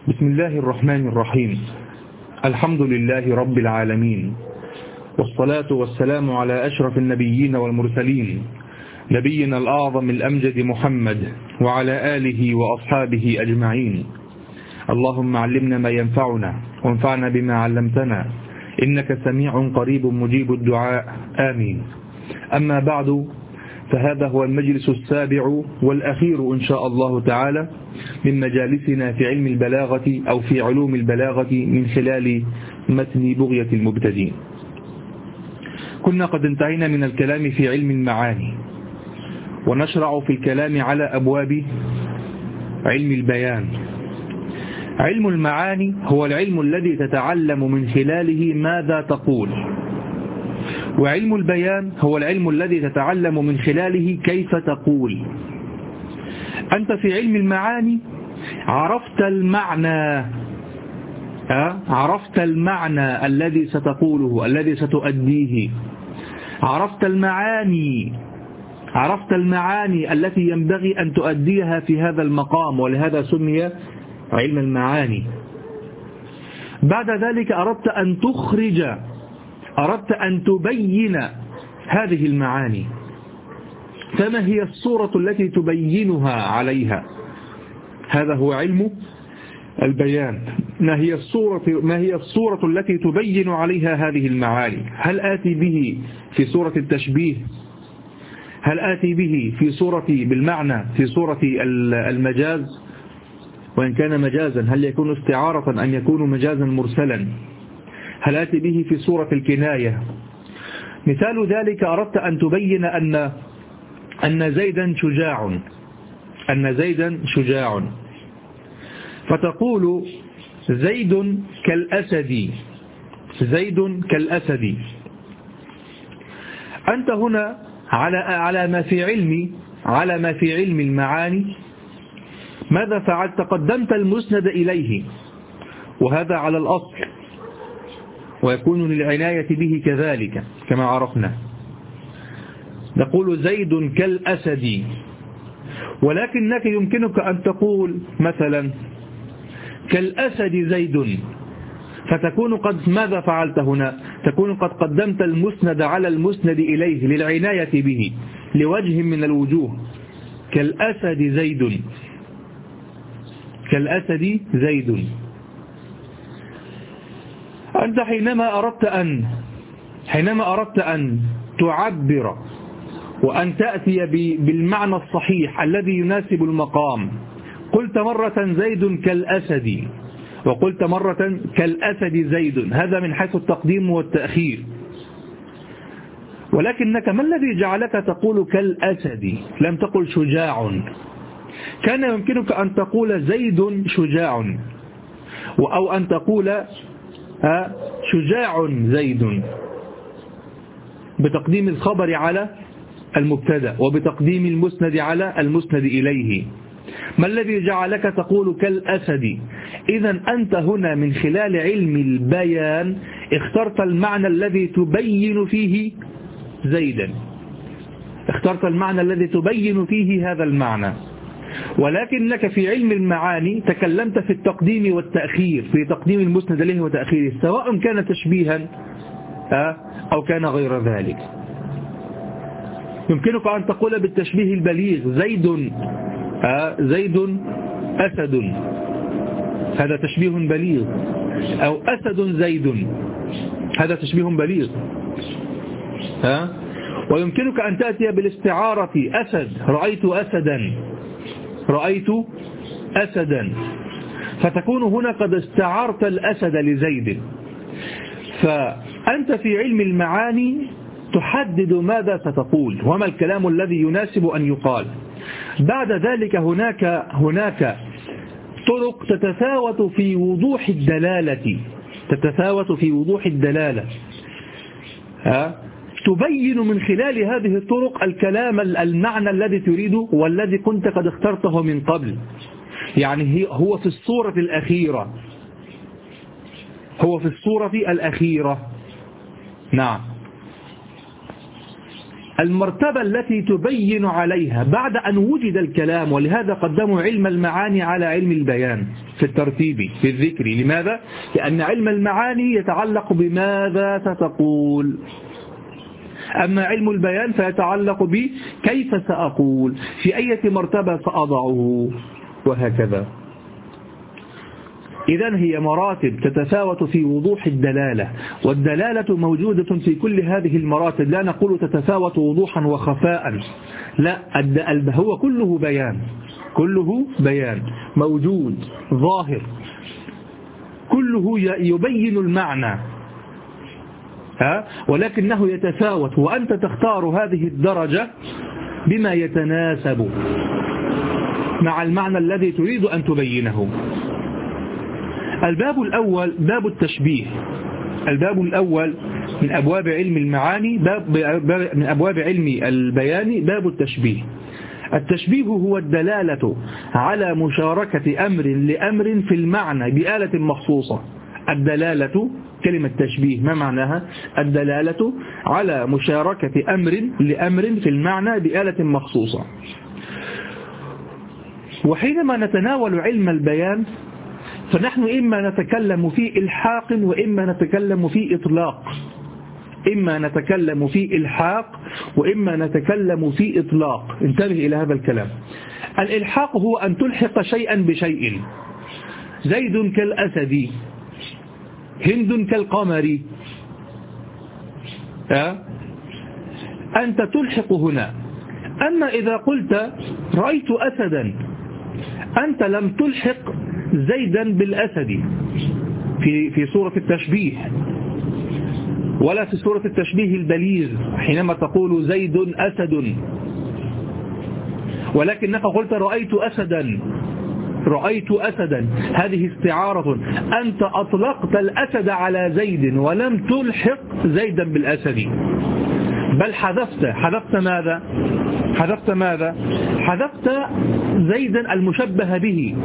بسم الله الرحمن الرحيم. الحمد لله رب العالمين، والصلاة والسلام على أشرف النبيين والمرسلين، نبينا الأعظم الأمجد محمد وعلى آله وأصحابه أجمعين. اللهم علمنا ما ينفعنا وانفعنا بما علمتنا، إنك سميع قريب مجيب الدعاء، آمين. أما بعد، فهذا هو المجلس السابع والأخير إن شاء الله تعالى من مجالسنا في علم البلاغة أو في علوم البلاغة من خلال متن بغية المبتدئين. كنا قد انتهينا من الكلام في علم المعاني، ونشرع في الكلام على أبواب علم البيان. علم المعاني هو العلم الذي تتعلم من خلاله ماذا تقول، وعلم البيان هو العلم الذي تتعلم من خلاله كيف تقول. أنت في علم المعاني عرفت المعنى، عرفت المعنى الذي ستقوله، الذي ستؤديه. عرفت المعاني التي ينبغي أن تؤديها في هذا المقام، ولهذا سمي علم المعاني. بعد ذلك أردت أن تخرج، أردت أن تبين هذه المعاني، فما هي الصورة التي تبينها عليها؟ هذا هو علم البيان. ما هي الصورة التي تبين عليها هذه المعاني؟ هل آتي به في صورة التشبيه؟ هل آتي به في صورة بالمعنى في صورة المجاز؟ وإن كان مجازا هل يكون استعارة أن يكون مجازا مرسلا؟ هل آتي به في صورة الكناية؟ مثال ذلك أردت أن تبين أن زيدا شجاع، فتقول زيد كالأسد. أنت هنا على ما في علم المعاني ماذا فعلت؟ قدمت المسند إليه، وهذا على الأصل، ويكون للعناية به كذلك كما عرفنا. نقول زيد كالأسد، ولكنك يمكنك أن تقول مثلا كالأسد زيد، فتكون قد ماذا فعلت هنا؟ تكون قد قدمت المسند على المسند إليه للعناية به لوجه من الوجوه. كالأسد زيد. أنت حينما أردت أن تعبر وأن تأتي بالمعنى الصحيح الذي يناسب المقام، قلت مرة زيد كالأسد، وقلت مرة كالأسد زيد، هذا من حيث التقديم والتأخير. ولكنك ما الذي جعلك تقول كالأسد؟ لم تقل شجاع. كان يمكنك أن تقول زيد شجاع، أو أن تقول شجاع زيد، بتقديم الخبر على المبتدا وبتقديم المسند على المسند إليه. ما الذي جعلك تقول كالأسد؟ إذن أنت هنا من خلال علم البيان اخترت المعنى الذي تبين فيه زيدا، اخترت المعنى الذي تبين فيه هذا المعنى. ولكنك في علم المعاني تكلمت في التقديم والتأخير، في تقديم المسند إليه وتأخيره، سواء كان تشبيها أو كان غير ذلك. يمكنك أن تقول بالتشبيه البليغ زيد أسد، هذا تشبيه بليغ، أو أسد زيد، هذا تشبيه بليغ. ويمكنك أن تأتي بالاستعارة أسد، رأيت أسدا، فتكون هنا قد استعارت الأسد لزيد. فأنت في علم المعاني تحدد ماذا ستقول وما الكلام الذي يناسب أن يقال. بعد ذلك هناك طرق تتفاوت في وضوح الدلالة، تبين من خلال هذه الطرق الكلام المعنى الذي تريده والذي كنت قد اخترته من قبل. يعني هو في الصورة الأخيرة. نعم. المرتبة التي تبين عليها بعد أن وجد الكلام، ولهذا قدموا علم المعاني على علم البيان في الترتيب في الذكر. لماذا؟ لأن علم المعاني يتعلق بماذا ستقول، أما علم البيان فيتعلق بكيف سأقول، في أي مرتبة سأضعه، وهكذا. إذن هي مراتب تتفاوت في وضوح الدلالة، والدلالة موجودة في كل هذه المراتب، لا نقول تتفاوت وضوحا وخفاء، لا، هو كله بيان، كله بيان موجود ظاهر، كله يبين المعنى، ولكنه يتفاوت، وأنت تختار هذه الدرجة بما يتناسب مع المعنى الذي تريد أن تبينه. الباب الأول باب التشبيه. الباب الأول من أبواب علم المعاني، من أبواب علم البيان باب التشبيه. التشبيه هو الدلالة على مشاركة أمر لأمر في المعنى بآلة مخصوصة. الدلالة، كلمة تشبيه ما معناها؟ الدلالة على مشاركة أمر لأمر في المعنى بآلة مخصوصة. وحينما نتناول علم البيان فنحن إما نتكلم في إلحاق وإما نتكلم في إطلاق، إما نتكلم في إلحاق وإما نتكلم في إطلاق. انتبه إلى هذا الكلام. الإلحاق هو أن تلحق شيئا بشيء، زيد كالأسد، هند كالقمر، أنت تلحق هنا. أما إذا قلت رأيت أسدا، أنت لم تلحق زيدا بالأسد في صورة التشبيه، ولا في صورة التشبيه البليغ حينما تقول زيد أسد، ولكنك قلت رأيت أسدا، رأيت أسدا، هذه استعارة، أنت أطلقت الأسد على زيد ولم تلحق زيدا بالأسد، بل حذفت ماذا؟ حذفت زيدا المشبه به،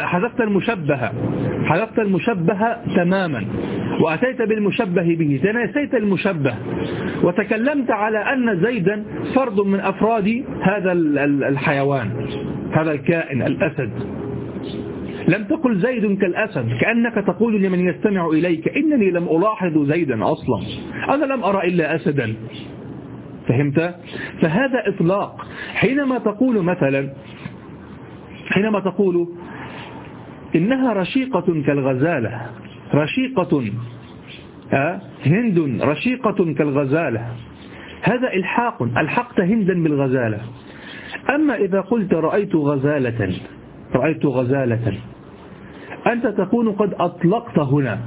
حذفت المشبه تماما، وأتيت بالمشبه به، تناسيت المشبه، وتكلمت على أن زيدا فرد من أفراد هذا الحيوان، هذا الكائن الأسد. لم تقل زيد كالأسد، كأنك تقول لمن يستمع إليك إنني لم ألاحظ زيدا أصلا، أنا لم أرى إلا أسدا. فهمت؟ فهذا إطلاق. حينما تقول إنها رشيقة كالغزالة، رشيقة، هند رشيقة كالغزالة، هذا إلحاق، ألحقت هندا بالغزالة. أما إذا قلت رأيت غزالة، أنت تكون قد أطلقت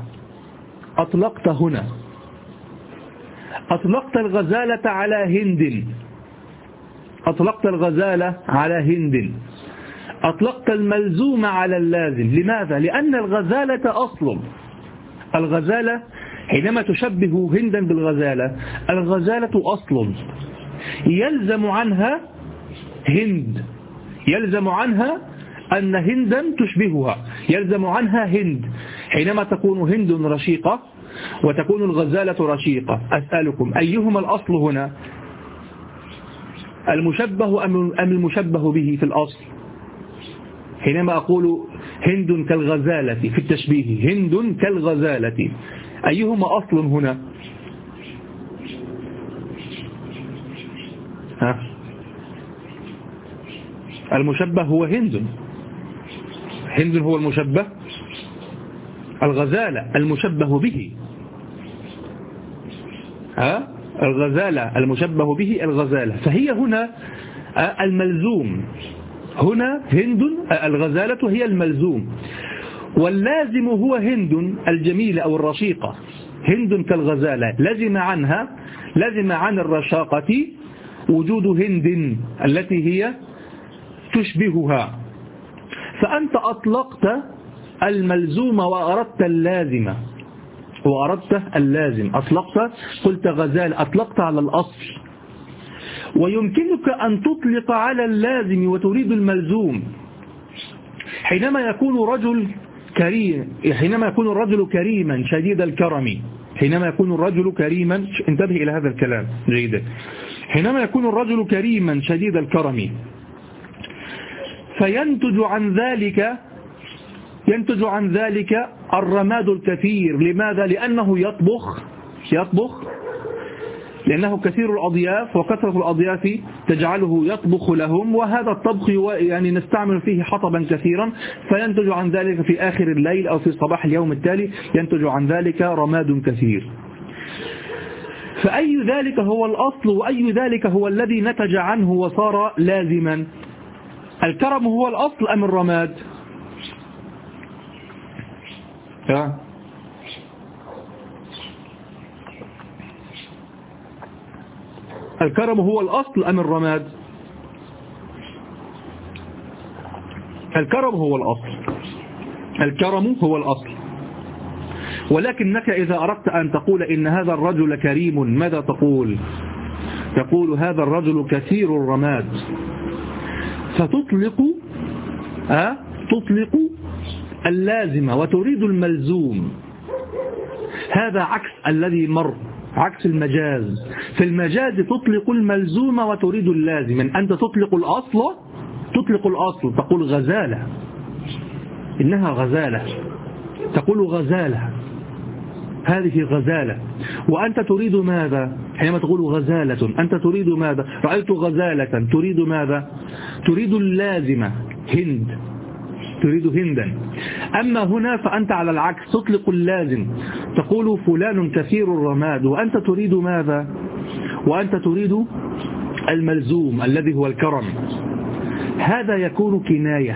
هنا، أطلقت الغزالة على هند، أطلقت الملزوم على اللازم. لماذا؟ لأن الغزالة أصل، الغزالة حينما تشبه هندا بالغزالة، الغزالة أصل يلزم عنها هند، يلزم عنها أن هندا تشبهها، يلزم عنها هند. حينما تكون هند رشيقة وتكون الغزالة رشيقة، أسألكم أيهما الأصل هنا؟ المشبه أم المشبه به في الأصل؟ حينما أقول هند كالغزالة في التشبيه، هند كالغزالة، أيهما أصل هنا؟ المشبه هو هند هو المشبه، الغزالة المشبه به، الغزالة المشبه به الغزالة، فهي هنا الملزوم، هنا هند الغزالة هي الملزوم، واللازم هو هند الجميلة أو الرشيقة، هند كالغزالة، لزم عن الرشاقة وجود هند التي هي تشبهها، فأنت أطلقت الملزوم وأردت اللازم، قلت غزال، أطلقت على الأصل. ويمكنك أن تطلق على اللازم وتريد الملزوم. حينما يكون الرجل كريما شديد الكرم، حينما يكون الرجل كريما، انتبه إلى هذا الكلام جيدا، حينما يكون الرجل كريما شديد الكرم فينتج عن ذلك الرماد الكثير. لماذا؟ لأنه يطبخ لأنه كثير الأضياف، وكثرة الأضياف تجعله يطبخ لهم، وهذا الطبخ يعني نستعمل فيه حطبا كثيرا، فينتج عن ذلك في آخر الليل أو في صباح اليوم التالي ينتج عن ذلك رماد كثير. فأي ذلك هو الأصل وأي ذلك هو الذي نتج عنه وصار لازما؟ الكرم هو الأصل أم الرماد؟ الكرم هو الأصل أم الرماد؟ الكرم هو الأصل، ولكنك إذا أردت أن تقول إن هذا الرجل كريم ماذا تقول؟ تقول هذا الرجل كثير الرماد، فتطلق اللازمة وتريد الملزوم. هذا عكس الذي مر، عكس المجاز. في المجاز تطلق الملزوم وتريد اللازم. أنت تطلق الأصل تقول غزالة، إنها غزالة، تقول غزالة، هذه غزالة. وأنت تريد ماذا حينما تقول غزالة؟ أنت تريد ماذا؟ رأيت غزالة، تريد ماذا؟ تريد اللازمة، هند، تريد هندا. أما هنا فأنت على العكس تطلق اللازم، تقول فلان كثير الرماد، وأنت تريد ماذا؟ وأنت تريد الملزوم الذي هو الكرم. هذا يكون كناية،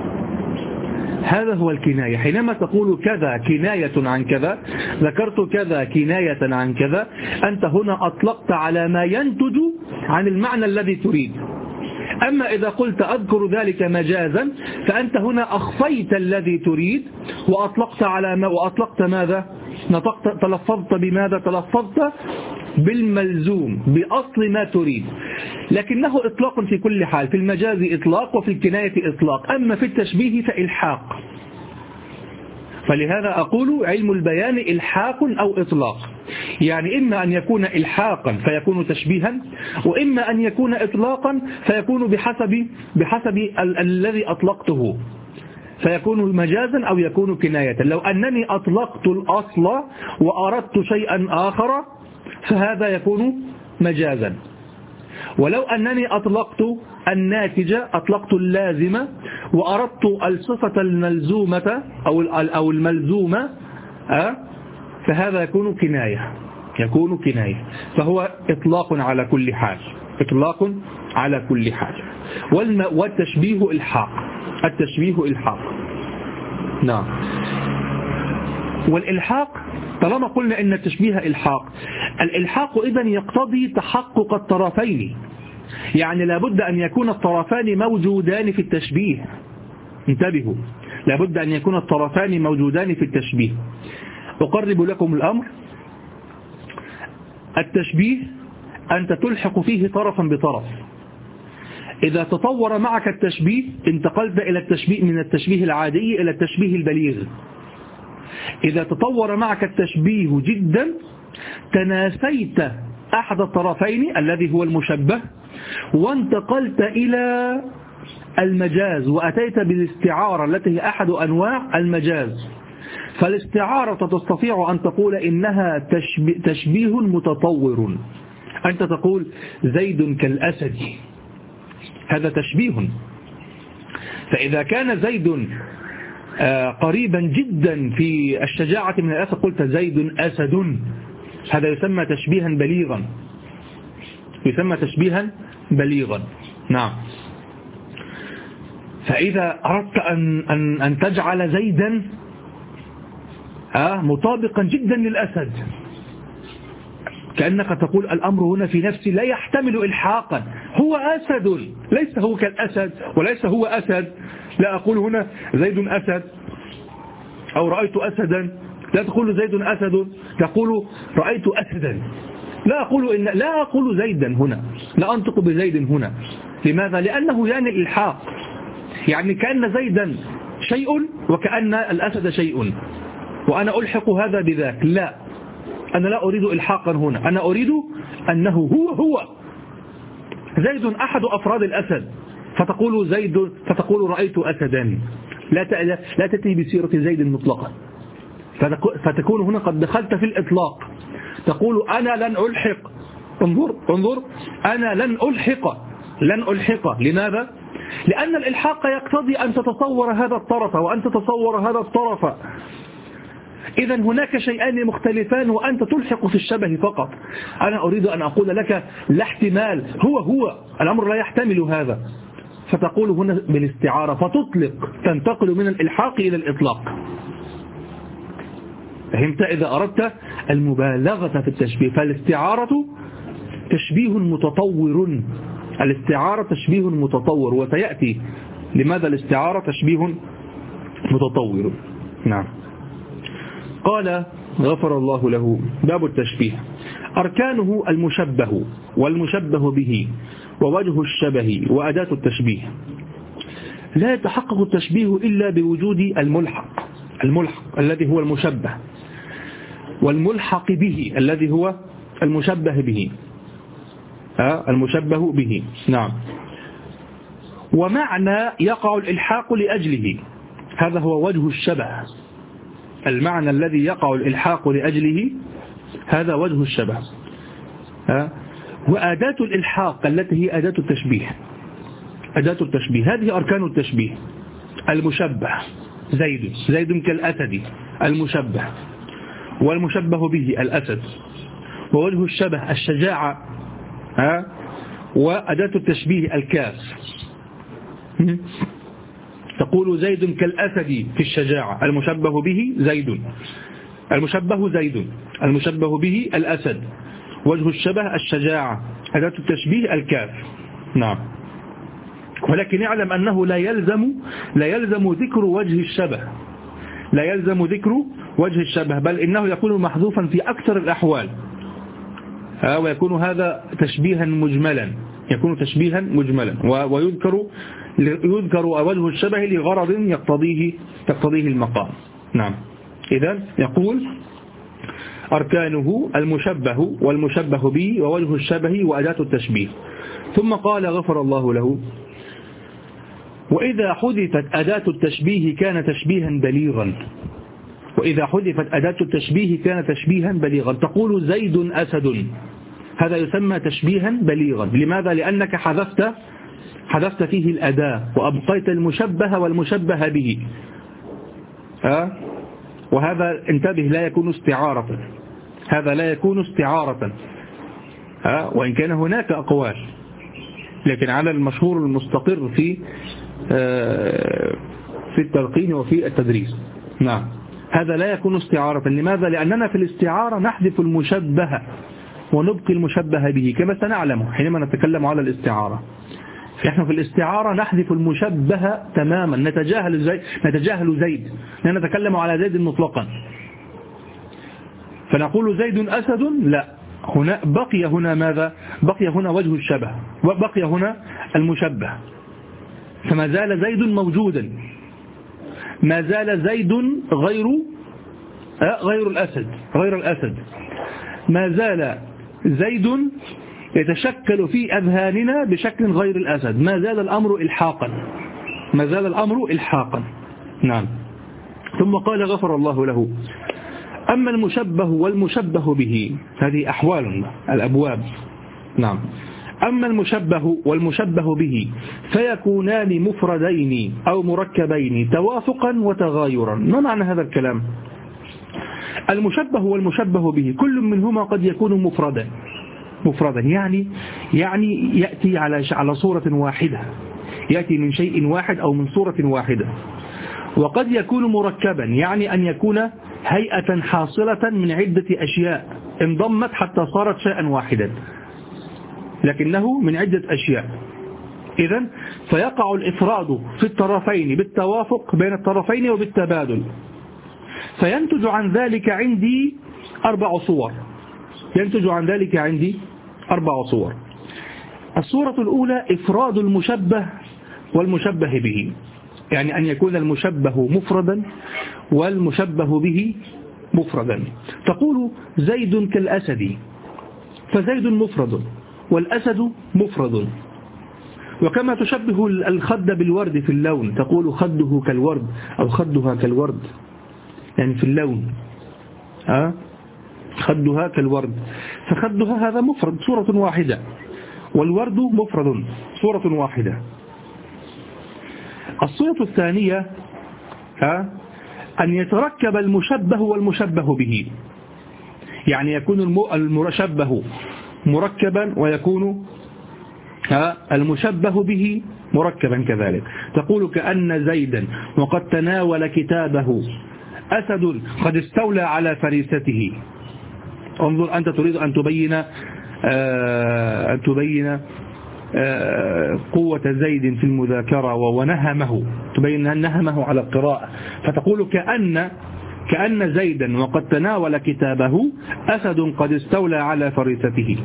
هذا هو الكناية. حينما تقول كذا كناية عن كذا، ذكرت كذا كناية عن كذا، أنت هنا أطلقت على ما ينتج عن المعنى الذي تريد. أما إذا قلت أذكر ذلك مجازا فأنت هنا أخفيت الذي تريد وأطلقت على ما، وأطلقت ماذا؟ تلفظت بماذا؟ تلفظت بالملزوم، بأصل ما تريد. لكنه إطلاق في كل حال، في المجاز إطلاق وفي الكناية إطلاق. أما في التشبيه فإلحاق. فلهذا أقول علم البيان إلحاق أو إطلاق، يعني إما أن يكون إلحاقا فيكون تشبيها، وإما أن يكون إطلاقا فيكون بحسب الذي أطلقته، فيكون مجازا أو يكون كناية. لو أنني أطلقت الأصل وأردت شيئا آخر فهذا يكون مجازا، ولو أنني أطلقت الناتجة، أطلقت اللازمة وأردت الصفة الملزومة أو الملزومة فهذا يكون كناية. فهو إطلاق على كل حال، إطلاق على كل حال. والتشبيه إلحاق. نعم. والإلحاق طالما قلنا إن التشبيه الإلحاق إذن يقتضي تحقق الطرفين، يعني لابد أن يكون الطرفان موجودان في التشبيه. انتبهوا، لابد أن يكون الطرفان موجودان في التشبيه. أقرب لكم الأمر. التشبيه أنت تلحق فيه طرفا بطرف. إذا تطور معك التشبيه انتقلت إلى التشبيه، من التشبيه العادي إلى التشبيه البليغ. إذا تطور معك التشبيه جدا تناسيت أحد الطرفين الذي هو المشبه وانتقلت إلى المجاز، وأتيت بالاستعارة التي هي أحد أنواع المجاز. فالاستعارة تستطيع أن تقول إنها تشبيه متطور. أنت تقول زيد كالأسد، هذا تشبيه. فإذا كان زيد قريبا جدا في الشجاعة من الأسد قلت زيد أسد، هذا يسمى تشبيها بليغا. نعم. فإذا أردت أن تجعل زيدا مطابقا جدا للأسد، كأنك تقول الأمر هنا في نفسي لا يحتمل إلحاقا، هو أسد، ليس هو كالأسد وليس هو أسد. لا أقول هنا زيد أسد أو رأيت أسدا، لا تقول زيد أسد، تقول رأيت أسدا. لا أقول زيدا هنا، لا أنطق بزيد هنا. لماذا؟ لأنه يعني الإلحاق، يعني كأن زيدا شيء وكأن الأسد شيء، وأنا ألحق هذا بذاك. لا، أنا لا أريد إلحاقا هنا، أنا أريد أنه هو زيد أحد أفراد الأسد، فتقول رأيت أسدا، لا تأتي بسيرة زيد مطلقا، فتكون هنا قد دخلت في الإطلاق، تقول أنا لن ألحق. انظر أنا لن ألحق. لماذا؟ لأن الإلحاق يقتضي أن تتصور هذا الطرف وأن تتصور هذا الطرف، إذا هناك شيئان مختلفان وأنت تلحق في الشبه فقط. أنا أريد أن أقول لك لا احتمال، هو الأمر لا يحتمل هذا، فتقول هنا بالاستعارة، فتطلق، تنتقل من الإلحاق إلى الإطلاق. فهمت؟ إذا أردت المبالغة في التشبيه، فالاستعارة تشبيه متطور، الاستعارة تشبيه متطور، وسيأتي لماذا الاستعارة تشبيه متطور. نعم. قال غفر الله له: باب التشبيه. أركانه المشبه والمشبه به ووجه الشبه وأداة التشبيه. لا يتحقق التشبيه إلا بوجود الملحق الذي هو المشبه، والملحق به الذي هو المشبه به، المشبه به. نعم. ومعنى يقع الإلحاق لأجله، هذا هو وجه الشبه، المعنى الذي يقع الإلحاق لأجله هذا وجه الشبه. وأداة الإلحاق التي هي أداة التشبيه، هذه أركان التشبيه: المشبه زيد كالأسد، المشبه، والمشبه به الأسد، ووجه الشبه الشجاعة، وأداة التشبيه الكاف. تقول زيد كالأسد في الشجاعة، المشبه به زيد، المشبه به الأسد، وجه الشبه الشجاعة، أداة التشبيه الكاف. نعم. ولكن اعلم أنه لا يلزم ذكر وجه الشبه، بل إنه يكون محذوفا في أكثر الأحوال، ويكون هذا تشبيها مجملا، ويذكر وجه الشبه لغرض يقتضيه المقام. نعم. إذن يقول: أركانه المشبه والمشبه به ووجه الشبه وأداة التشبيه. ثم قال غفر الله له: وإذا حذفت أداة التشبيه كان تشبيها بليغا. تقول زيد أسد، هذا يسمى تشبيها بليغا. لماذا؟ لأنك حذفت فيه الأداة وأبقيت المشبه والمشبه به. وهذا انتبه لا يكون استعارة، وإن كان هناك أقوال، لكن على المشهور المستقر في التلقين وفي التدريس. نعم. هذا لا يكون استعارة. لماذا؟ لأننا في الاستعارة نحذف المشبه ونبقي المشبه به، كما سنعلم حينما نتكلم على الاستعارة. نحن في الاستعارة نحذف المشبه تماما، نتجاهل زيد، نتكلم على زيد مطلقا، فنقول زيد أسد. لا، هنا بقي هنا ماذا؟ بقي هنا وجه الشبه، وبقي هنا المشبه، فما زال زيد موجودا، ما زال زيد غير الأسد، ما زال زيد يتشكل في أذهاننا بشكل غير الأسد، ما زال الأمر إلحاقا. نعم. ثم قال غفر الله له: أما المشبه والمشبه به، هذه أحوال الأبواب. نعم. أما المشبه والمشبه به فيكونان مفردين أو مركبين توافقا وتغايرا. ما معنى هذا الكلام؟ المشبه والمشبه به كل منهما قد يكون مفردا، يعني يأتي على صورة واحدة، يأتي من شيء واحد أو من صورة واحدة. وقد يكون مركبا، يعني أن يكون هيئة حاصلة من عدة أشياء انضمت حتى صارت شيئا واحدا، لكنه من عدة أشياء. إذن فيقع الإفراد في الطرفين بالتوافق بين الطرفين وبالتبادل، فينتج عن ذلك عندي 4 صور. الصورة الأولى إفراد المشبه والمشبه به، يعني أن يكون المشبه مفردا والمشبه به مفردا. تقول زيد كالأسد، فزيد مفرد والأسد مفرد. وكما تشبه الخد بالورد في اللون، تقول خده كالورد أو خدها كالورد، يعني في اللون خدها كالورد، فخدها هذا مفرد صورة واحدة، والورد مفرد صورة واحدة. الصورة الثانية أن يتركب المشبه والمشبه به، يعني يكون المشبه مركبا ويكون المشبه به مركبا كذلك. تقول كأن زيدا وقد تناول كتابه أسد قد استولى على فريسته. انظر، أنت تريد أن تبين قوة زيد في المذاكرة ونهمه، تبين نهمه على القراءة، فتقول كأن زيدا وقد تناول كتابه أسد قد استولى على فريسته.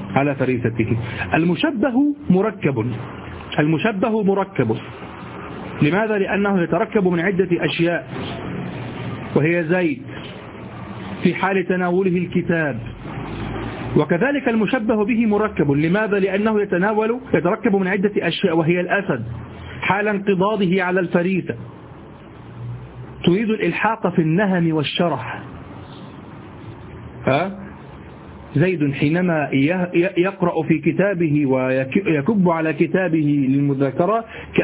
المشبه مركب. لماذا؟ لأنه يتركب من عدة أشياء، وهي زيد في حال تناوله الكتاب، وكذلك المشبه به مركب. لماذا؟ لأنه يتركب من عدة أشياء، وهي الأسد حال انقضاضه على الفريسة. تريد الإلحاق في النهم والشرح. زيد حينما يقرأ في كتابه ويكب على كتابه للمذاكرة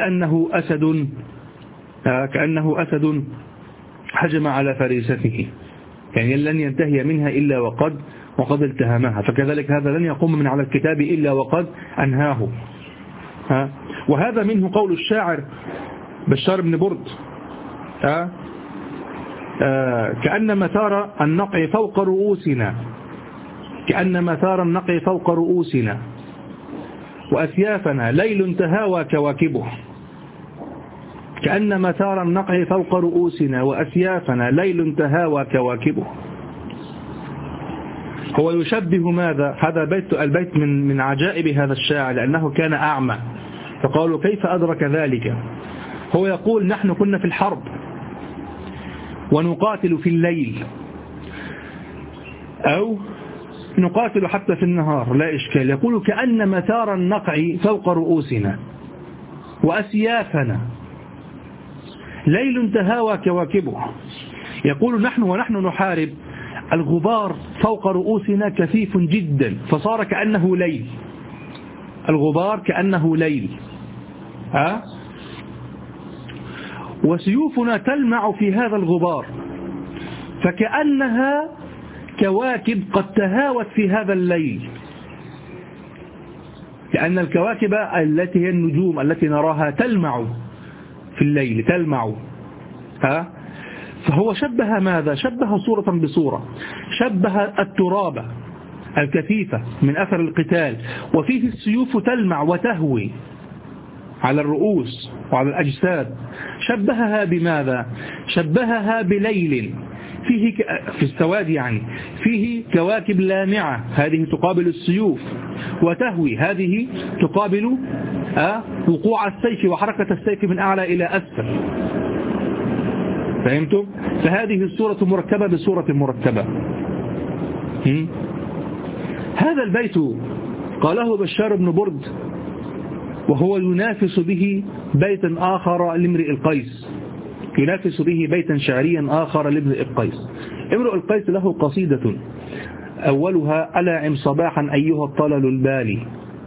كأنه أسد هجم على فريسته، يعني لن ينتهي منها إلا وقد التهمها. فكذلك هذا لن يقوم من على الكتاب إلا وقد أنهاه. وهذا منه قول الشاعر بشار بن برد: كأن مثار النقع فوق رؤوسنا، وأسيافنا ليل تهاوى كواكبه. كأن مثار النقع فوق رؤوسنا وأسيافنا ليل تهاوى كواكبه. هو يشبه ماذا؟ هذا البيت من عجائب هذا الشاعر، لأنه كان أعمى، فقالوا كيف أدرك ذلك؟ هو يقول نحن كنا في الحرب ونقاتل في الليل، أو نقاتل حتى في النهار لا إشكال. يقول كأن مثار النقع فوق رؤوسنا وأسيافنا ليل تهاوى كواكبه. يقول ونحن نحارب، الغبار فوق رؤوسنا كثيف جدا، فصار كأنه ليل، الغبار كأنه ليل. وسيوفنا تلمع في هذا الغبار، فكأنها كواكب قد تهاوت في هذا الليل، لأن الكواكب التي هي النجوم التي نراها تلمع في الليل، تلمع. فهو شبه ماذا؟ شبه صورة بصورة، شبه التراب الكثيفة من أثر القتال، وفيه السيوف تلمع وتهوي على الرؤوس وعلى الأجساد. شبهها بماذا؟ شبهها بليل فيه في السواد، يعني فيه كواكب لامعة، هذه تقابل السيوف، وتهوي هذه تقابل وقوع السيف وحركة السيف من أعلى إلى أسفل. فهمتم؟ فهذه الصورة مركبة بصورة مركبة. هذا البيت قاله بشار بن برد، وهو ينافس به بيتا آخر لامرئ القيس، ينافس به بيتا شعريا آخر لامرئ القيس. امرئ القيس له قصيدة أولها: ألاعم صباحا أيها الطلل البالي،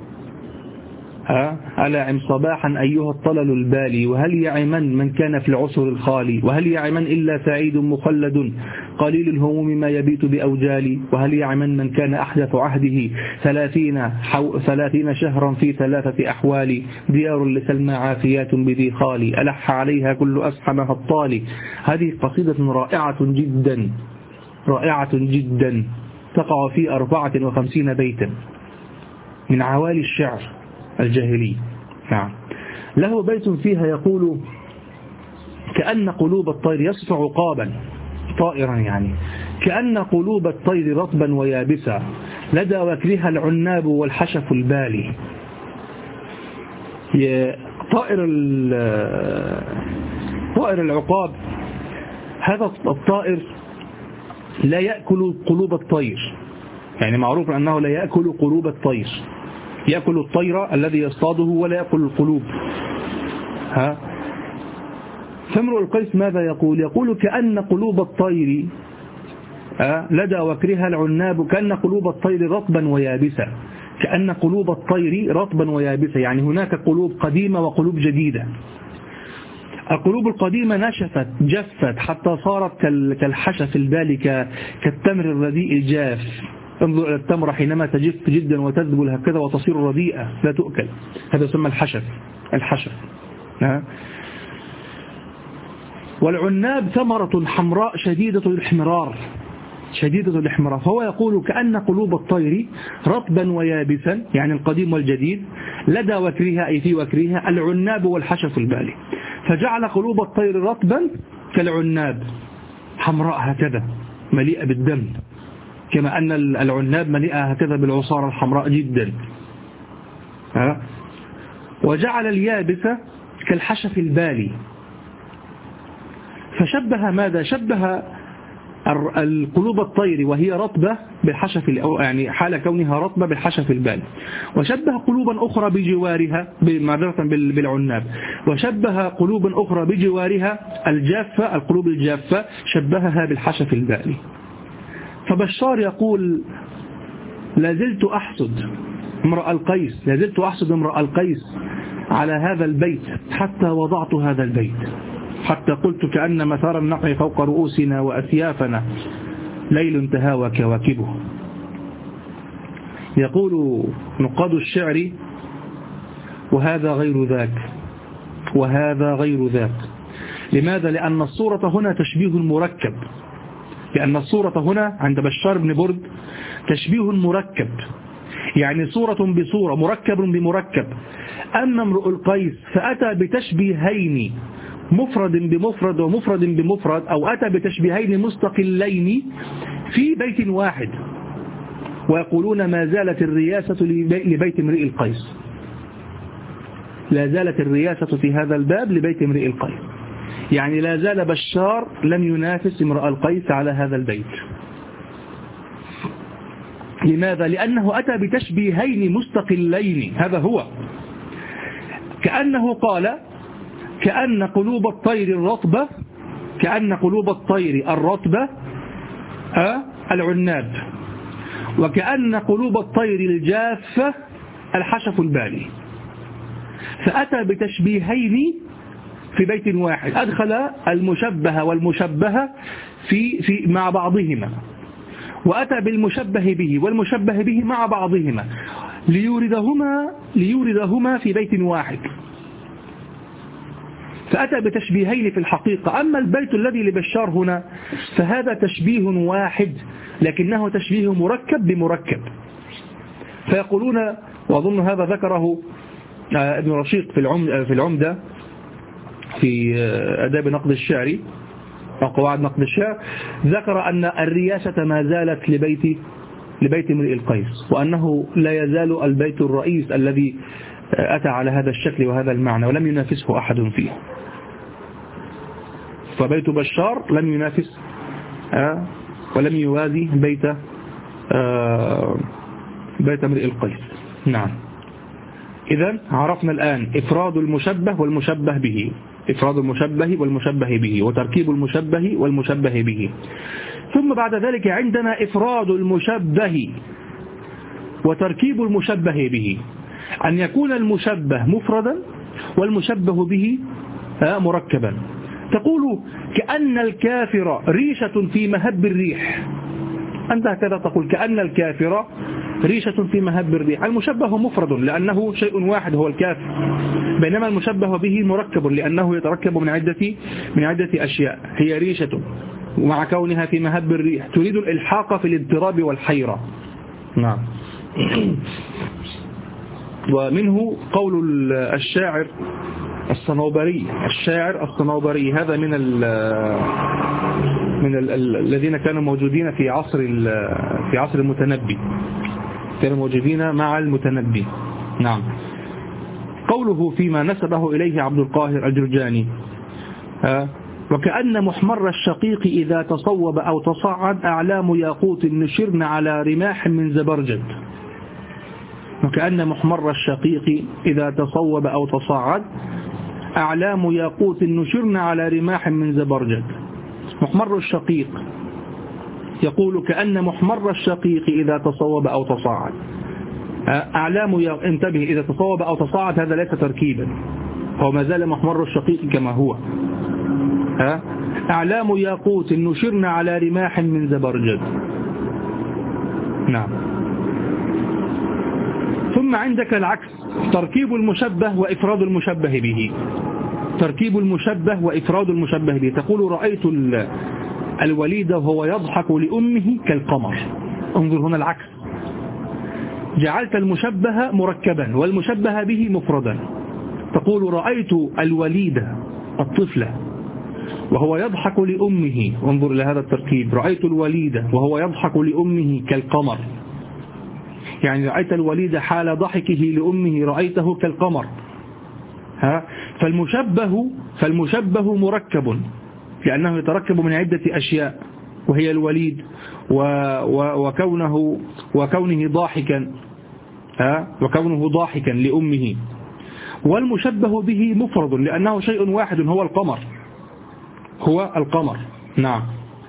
ألاعم صباحا أيها الطلل البالي، وهل يعمن من كان في العسر الخالي، وهل يعمن إلا سعيد مخلد قليل الهموم ما يبيت بأوجالي، وهل يعمن من كان أحدث عهده 30 شهرا في 3 أحوال، ديار لسلمى عافيات بذي خالي، ألح عليها كل أسحمها الطالي. هذه قصيدة رائعة جدا، رائعة جدا، تقع في 54 بيتا من عوالي الشعر الجاهلي. نعم. له بيت فيها يقول: كأن قلوب الطير يصف عقابا طائرا، يعني كأن قلوب الطير رطبا ويابسا لدى وكرها العناب والحشف البالي. طائر العقاب، هذا الطائر لا يأكل قلوب الطير، يعني معروف أنه لا يأكل قلوب الطير، يأكل الطير الذي يصطاده ولا يأكل القلوب. فامرؤ القيس ماذا يقول؟ يقول كأن قلوب الطير لدى وكرها العناب، كأن قلوب الطير رطبا ويابسة، كأن قلوب الطير رطبا ويابسة، يعني هناك قلوب قديمة وقلوب جديدة. القلوب القديمة نشفت جفت حتى صارت كالحشف البالي، كالتمر الرديء الجاف. انظر إلى التمرة حينما تجف جدا وتذبل هكذا وتصير رديئة لا تؤكل، هذا يسمى الحشف. والعناب ثمرة حمراء شديدة الاحمرار، فهو يقول كأن قلوب الطير رطبا ويابسا، يعني القديم والجديد، لدى وكرها أي في وكرها العناب والحشف البالي، فجعل قلوب الطير رطبا كالعناب حمراء هكذا مليئة بالدم، كما أن العناب مليئة هكذا بالعصارة الحمراء جدا. وجعل اليابسة كالحشف البالي، فشبه ماذا؟ شبه القلوب الطير وهي رطبة بالحشف، يعني حال كونها رطبة بالحشف البالي، وشبه قلوبا أخرى بجوارها بالعناب، وشبه قلوبا أخرى بجوارها الجافة، القلوب الجافة شبهها بالحشف البالي. فبشار يقول لازلت أحسد امرأ القيس على هذا البيت حتى وضعت هذا البيت، حتى قلت كأن مثار النقع فوق رؤوسنا وأسيافنا ليل تهاوى كواكبه. يقول نقاد الشعر وهذا غير ذاك. لماذا؟ لأن الصورة هنا تشبيه مركب، لأن الصورة هنا عند بشار بن برد تشبيه مركب، يعني صورة بصورة، مركب بمركب. أما امرؤ القيس فأتى بتشبيهين، مفرد بمفرد ومفرد بمفرد، أو أتى بتشبيهين مستقلين في بيت واحد، ويقولون ما زالت الرياسة لبيت امرئ القيس، لا زالت الرياسة في هذا الباب لبيت امرئ القيس، يعني لا زال بشار لم ينافس امرأ القيس على هذا البيت. لماذا؟ لأنه أتى بتشبيهين مستقلين، هذا هو. كأنه قال كأن قلوب الطير الرطبة العناب، وكأن قلوب الطير الجافة الحشف البالي، فأتى بتشبيهين في بيت واحد، أدخل المشبه والمشبه في مع بعضهما، وأتى بالمشبه به والمشبه به مع بعضهما ليوردهما في بيت واحد، فأتى بتشبيهين في الحقيقة. أما البيت الذي لبشار هنا فهذا تشبيه واحد، لكنه تشبيه مركب بمركب. فيقولون، وأظن هذا ذكره ابن رشيق في العمدة في آداب نقد الشعر أو قواعد نقد الشعر، ذكر أن الرياسة ما زالت لبيت امرئ القيس، وأنه لا يزال البيت الرئيس الذي أتى على هذا الشكل وهذا المعنى ولم ينافسه أحد فيه. فبيت بشار لم ينافس ولم يوازي بيت امرئ القيس. نعم. إذن عرفنا الآن إفراد المشبه والمشبه به، إفراد المشبه والمشبه به، وتركيب المشبه والمشبه به. ثم بعد ذلك عندنا إفراد المشبه وتركيب المشبه به، أن يكون المشبه مفردا والمشبه به مركبا. تقول كأن الكافر ريشة في مهب الريح، أنت هكذا تقول كأن الكافر ريشة في مهب الريح. المشبه مفرد لأنه شيء واحد هو الكافر، بينما المشبه به مركب لأنه يتركب من عدة أشياء. هي ريشة ومع كونها في مهب الريح تريد الإلحاق في الاضطراب والحيرة. نعم. ومنه قول الشاعر الصنوبري، هذا من الذين كانوا موجودين في عصر المتنبي، كانوا موجودين مع المتنبي. نعم. قوله فيما نسبه إليه عبد القاهر الجرجاني وكأن محمر الشقيق إذا تصوب أو تصعد أعلام ياقوت نشرن على رماح من زبرجد. وكأن محمر الشقيق إذا تصوب أو تصعد أعلام ياقوت نشرن على رماح من زبرجد. محمر الشقيق يقول كأن محمر الشقيق إذا تصوب أو تصعد انتبه، إذا تصوب أو تصعد هذا ليس تركيبا، هو ما زال محمر الشقيق كما هو. أعلام ياقوت نشرن على رماح من زبرجد. نعم. ثم عندك العكس، تركيب المشبه وإفراد المشبه به. تركيب المشبه وإفراد المشبه به. تقول رأيت الوليد وهو يضحك لأمه كالقمر. انظر هنا العكس، جعلت المشبه مركبا والمشبه به مفردا. تقول رأيت الوليد الطفل وهو يضحك لأمه، انظر إلى هذا التركيب، رأيت الوليد وهو يضحك لأمه كالقمر، يعني رأيت الوليد حال ضحكه لأمه رأيته كالقمر. فالمشبه مركب لأنه يتركب من عدة أشياء، وهي الوليد وكونه ضاحكا لأمه. والمشبه به مفرد لأنه شيء واحد هو القمر. نعم.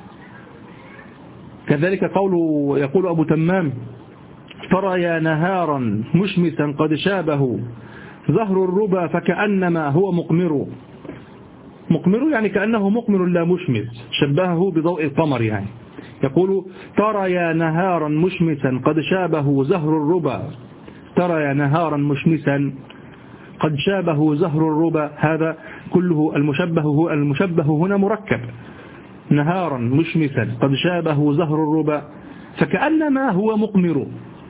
كذلك يقول أبو تمام ترى يا نهارا مشمسا قد شابه زهر الربا فكأنما هو مقمر يعني كأنه مقمر لا مشمس، شبهه بضوء القمر. يعني يقول ترى يا نهارا مشمسا قد شابه زهر الربا، ترى يا نهارا مشمسا قد شابه زهر الربا، هذا كله المشبه هنا مركب. نهارا مشمسا قد شابه زهر الربا فكأنما هو مقمر،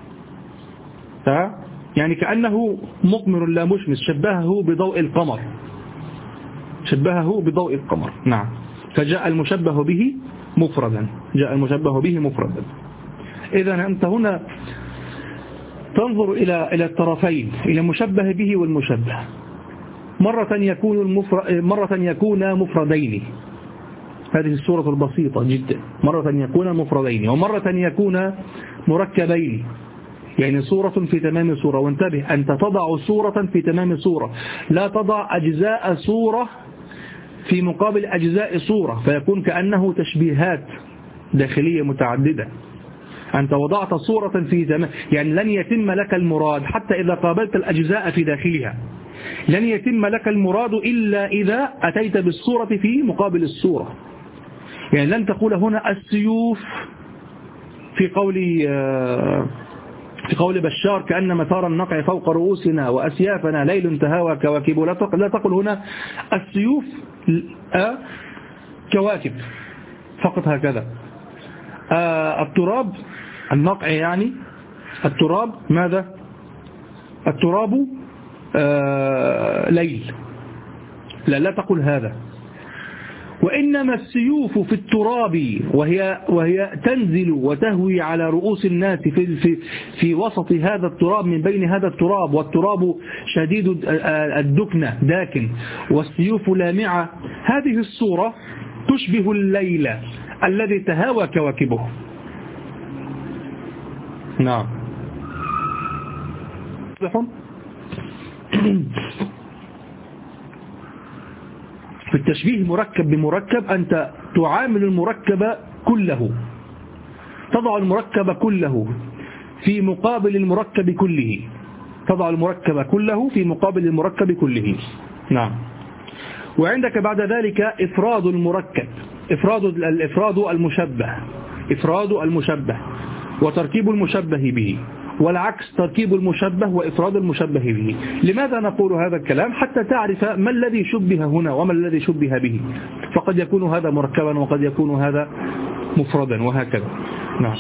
يعني كأنه مقمر لا مشمس، شبهه بضوء القمر. نعم. فجاء المشبه به مفردا، إذن أنت هنا تنظر إلى الطرفين، إلى المشبه به والمشبه. مرة يكون مفردين، هذه الصورة البسيطة جدا، مرة يكون مفردين ومرة يكون مركبين، يعني صورة في تمام صورة. وانتبه، أنت تضع صورة في تمام صورة، لا تضع أجزاء صورة في مقابل أجزاء صورة فيكون كأنه تشبيهات داخلية متعددة. أنت وضعت صورة في تمام، يعني لن يتم لك المراد حتى إذا قابلت الأجزاء في داخلها، لن يتم لك المراد إلا إذا أتيت بالصورة في مقابل الصورة. يعني لن تقول هنا السيوف في قول بشار كأن مثار النقع فوق رؤوسنا وأسيافنا ليل تهاوى كواكب، لا تقل هنا السيوف كواكب فقط هكذا. التراب النقع، يعني التراب ماذا؟ التراب ليل، لا تقل هذا. وإنما السيوف في التراب وهي تنزل وتهوي على رؤوس الناس في وسط هذا التراب، من بين هذا التراب، والتراب شديد الدكنة داكن والسيوف لامعة. هذه الصورة تشبه الليل الذي تهاوى كواكبه. نعم. في التشبيه مركب بمركب، أنت تعامل المركب كله، تضع المركب كله في مقابل المركب كله، تضع المركب كله في مقابل المركب كله. نعم. وعندك بعد ذلك إفراد المركب، إفراد المشبه وتركيب المشبه به، والعكس تركيب المشبه وإفراد المشبه به. لماذا نقول هذا الكلام؟ حتى تعرف ما الذي شبه هنا وما الذي شبه به، فقد يكون هذا مركبا وقد يكون هذا مفردا وهكذا. نعم.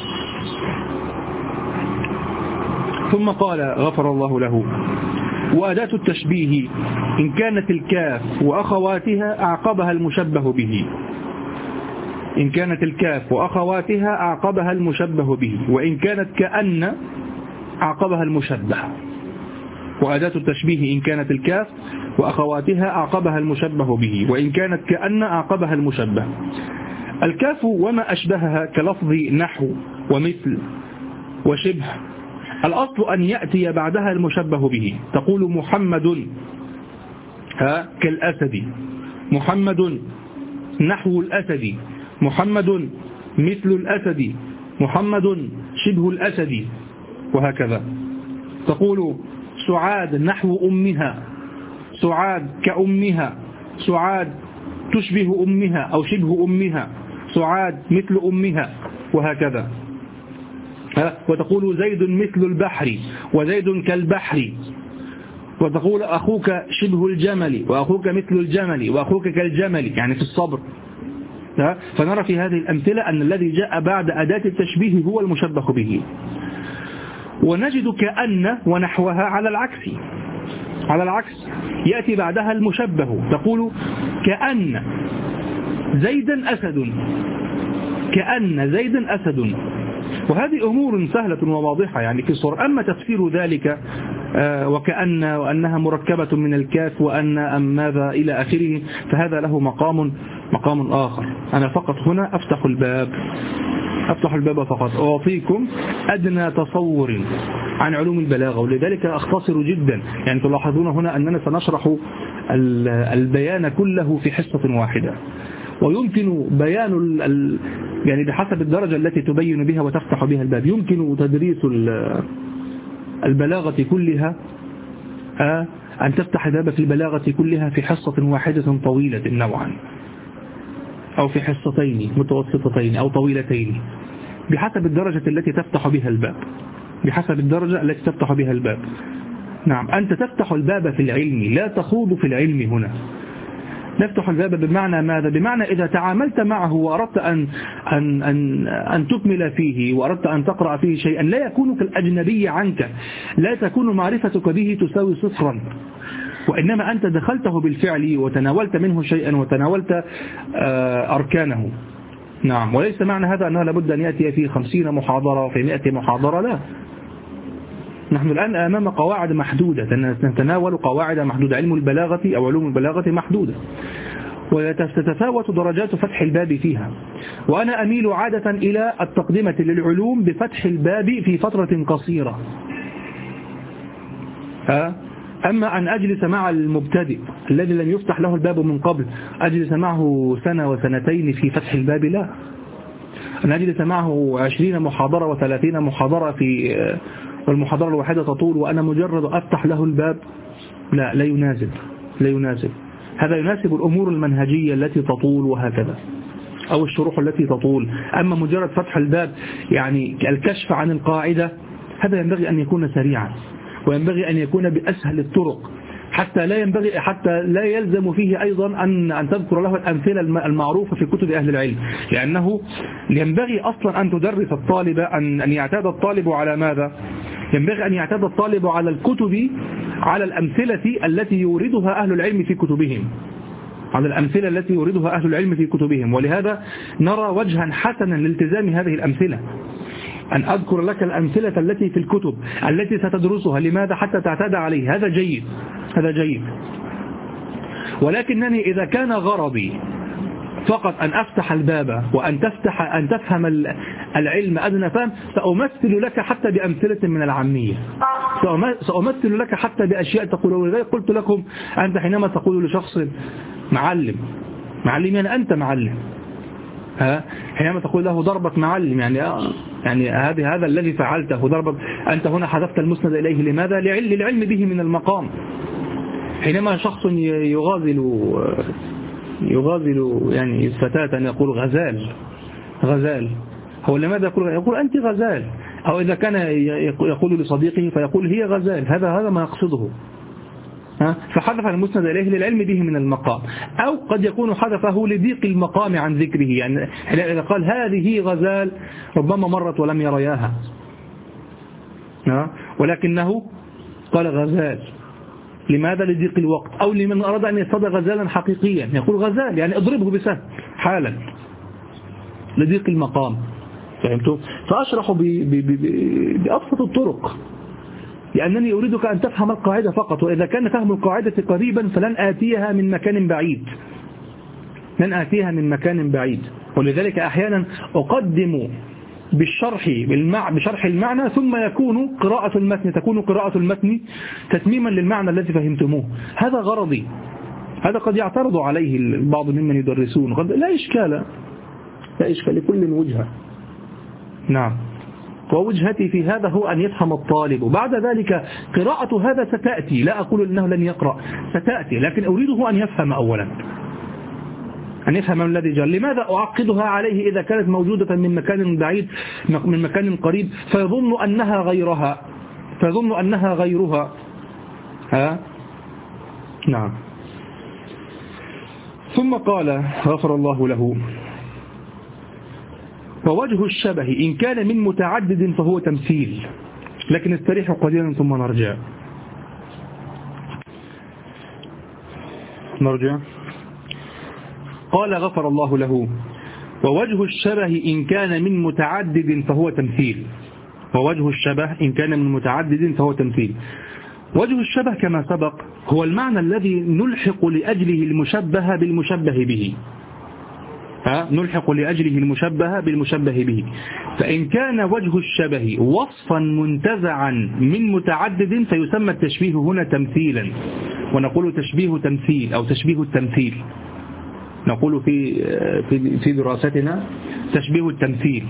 ثم قال غفر الله له: وأداة التشبيه إن كانت الكاف وأخواتها أعقبها المشبه به، إن كانت الكاف وأخواتها أعقبها المشبه به، وإن كانت كأن أعقبها المشبه. وأداة التشبيه إن كانت الكاف وأخواتها أعقبها المشبه به، وإن كانت كأن أعقبها المشبه. الكاف وما أشبهها كلفظ نحو ومثل وشبه، الأصل أن يأتي بعدها المشبه به. تقول محمد كالأسد، محمد نحو الأسد، محمد مثل الأسد، محمد شبه الأسد، وهكذا. تقول سعاد نحو أمها، سعاد كأمها، سعاد تشبه أمها أو شبه أمها، سعاد مثل أمها، وهكذا. وتقول زيد مثل البحر وزيد كالبحر، وتقول أخوك شبه الجمل وأخوك مثل الجمل وأخوك كالجمل، يعني في الصبر. فنرى في هذه الأمثلة أن الذي جاء بعد أداة التشبيه هو المشبه به. ونجد كأن ونحوها على العكس، على العكس يأتي بعدها المشبه. تقول كأن زيدا أسد، كأن زيدا أسد، وهذه أمور سهلة وواضحة يعني في الصور. أما تفسير ذلك وكأن وأنها مركبة من الكاف وأن أم ماذا إلى آخره، فهذا له مقام آخر. أنا فقط هنا أفتح الباب فقط، أعطيكم أدنى تصور عن علوم البلاغة، ولذلك أختصر جدا. يعني تلاحظون هنا أننا سنشرح البيان كله في حصة واحدة، ويمكن بيان يعني بحسب الدرجة التي تبين بها وتفتح بها الباب. يمكن تدريس البلاغة كلها، أن تفتح الباب في البلاغة كلها في حصة واحدة طويلة نوعا، أو في حصتين متوسطتين أو طويلتين، بحسب الدرجة التي تفتح بها الباب، بحسب الدرجة التي تفتح بها الباب. نعم، أنت تفتح الباب في العلم، لا تخوض في العلم هنا. نفتح الباب بمعنى ماذا؟ بمعنى إذا تعاملت معه وأردت أن تكمل فيه وأردت أن تقرأ فيه شيئا لا يكون كالأجنبي عنك، لا تكون معرفتك به تساوي صفرا، وإنما أنت دخلته بالفعل وتناولت منه شيئا وتناولت أركانه. نعم، وليس معنى هذا أنه لابد أن يأتي في 50 محاضرة وفي 100 محاضرة، لا. نحن الآن أمام قواعد محدودة، نتناول قواعد محدودة. علم البلاغة أو علوم البلاغة محدودة، وتتفاوت درجات فتح الباب فيها، وأنا أميل عادة إلى التقدمة للعلوم بفتح الباب في فترة قصيرة. أما أن أجلس مع المبتدئ الذي لم يفتح له الباب من قبل، أجلس معه سنة وسنتين في فتح الباب، لا. أن أجلس معه 20 محاضرة و30 محاضرة والمحاضرة الواحدة تطول وأنا مجرد أفتح له الباب، لا يناسب. هذا يناسب الأمور المنهجية التي تطول وهكذا، أو الشروح التي تطول. أما مجرد فتح الباب يعني الكشف عن القاعدة، هذا ينبغي أن يكون سريعا، وينبغي أن يكون بأسهل الطرق، حتى لا يلزم فيه أيضا أن تذكر له الأمثلة المعروفة في كتب أهل العلم، لأنه ينبغي أصلا أن تدرس الطالب أن يعتاد الطالب على ماذا؟ ينبغي أن يعتاد الطالب على الكتب، على الأمثلة التي يوردها أهل العلم في كتبهم، على الأمثلة التي يوردها أهل العلم في كتبهم. ولهذا نرى وجها حسنا لالتزام هذه الأمثلة، أن أذكر لك الأمثلة التي في الكتب التي ستدرسها. لماذا؟ حتى تعتاد عليه. هذا جيد. ولكنني إذا كان غرضي فقط أن أفتح الباب وأن تفهم العلم أدنى فهم، سأمثل لك حتى بأمثلة من العامية، سأمثل لك حتى بأشياء تقول. ولذلك قلت لكم، أنت حينما تقول لشخص معلم يعني أنت معلم، حينما تقول له ضربك معلم يعني هذا الذي فعلته ضربك، أنت هنا حذفت المسند إليه. لماذا؟ للعلم به من المقام. حينما شخص يغازل يعني فتاة يقول غزال، هو لماذا يقول أنت غزال؟ أو إذا كان يقول لصديقه فيقول هي غزال، هذا ما يقصده. فحذف المسند إليه للعلم به من المقام، أو قد يكون حذفه لضيق المقام عن ذكره. يعني إذا قال هذه غزال ربما مرت ولم يرياها، ولكنه قال غزال. لماذا؟ لضيق الوقت، أو لمن أراد أن يصطاد غزالا حقيقيا يقول غزال، يعني اضربه بسهم حالا، لضيق المقام. فهمتوا؟ فأشرح بأبسط الطرق، لأنني أريدك أن تفهم القاعدة فقط، وإذا كان فهم القاعدة قريبا فلن آتيها من مكان بعيد، لن آتيها من مكان بعيد. ولذلك أحيانا أقدم بشرح المعنى ثم تكون قراءة المتن تتميما للمعنى الذي فهمتموه. هذا غرضي. هذا قد يعترض عليه البعض ممن يدرسون، لا إشكال لكل وجهة. نعم، ووجهتي في هذا هو أن يفهم الطالب، وبعد ذلك قراءة هذا ستأتي. لا أقول إنه لن يقرأ، ستأتي، لكن أريده أن يفهم أولا، أن يفهم الذي جاء. لماذا أعقدها عليه إذا كانت موجودة من مكان بعيد، من مكان قريب، فيظن أنها غيرها. نعم. ثم قال غفر الله له: ووجه الشبه إن كان من متعدد فهو تمثيل. لكن استريحوا قليلا ثم نرجع. قال غفر الله له: ووجه الشبه إن كان من متعدد فهو تمثيل. ووجه الشبه إن كان من متعدد فهو تمثيل. وجه الشبه كما سبق هو المعنى الذي نلحق لأجله المشبه بالمشبه به. نلحق لأجله المشبه بالمشبه به. فإن كان وجه الشبه وصفا منتزعا من متعدد فيسمى التشبيه هنا تمثيلا، ونقول تشبيه تمثيل أو تشبيه التمثيل. نقول في دراستنا تشبيه التمثيل.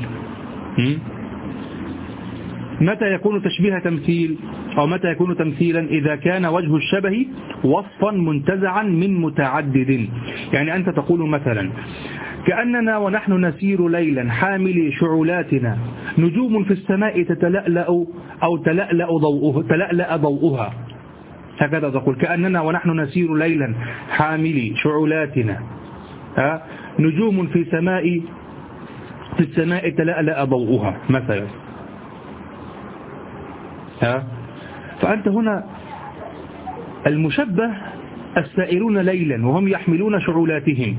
متى يكون تشبيه تمثيل أو متى يكون تمثيلا؟ إذا كان وجه الشبه وصفا منتزعا من متعدد. يعني أنت تقول مثلا: كأننا ونحن نسير ليلا حاملي شعلاتنا نجوم في السماء تتلألأ أو تلألأ ضوءها. هكذا تقول: كأننا ونحن نسير ليلا حاملي شعلاتنا نجوم في السماء تلألأ ضوءها مثلا. فأنت هنا المشبه السائرون ليلا وهم يحملون شعولاتهم.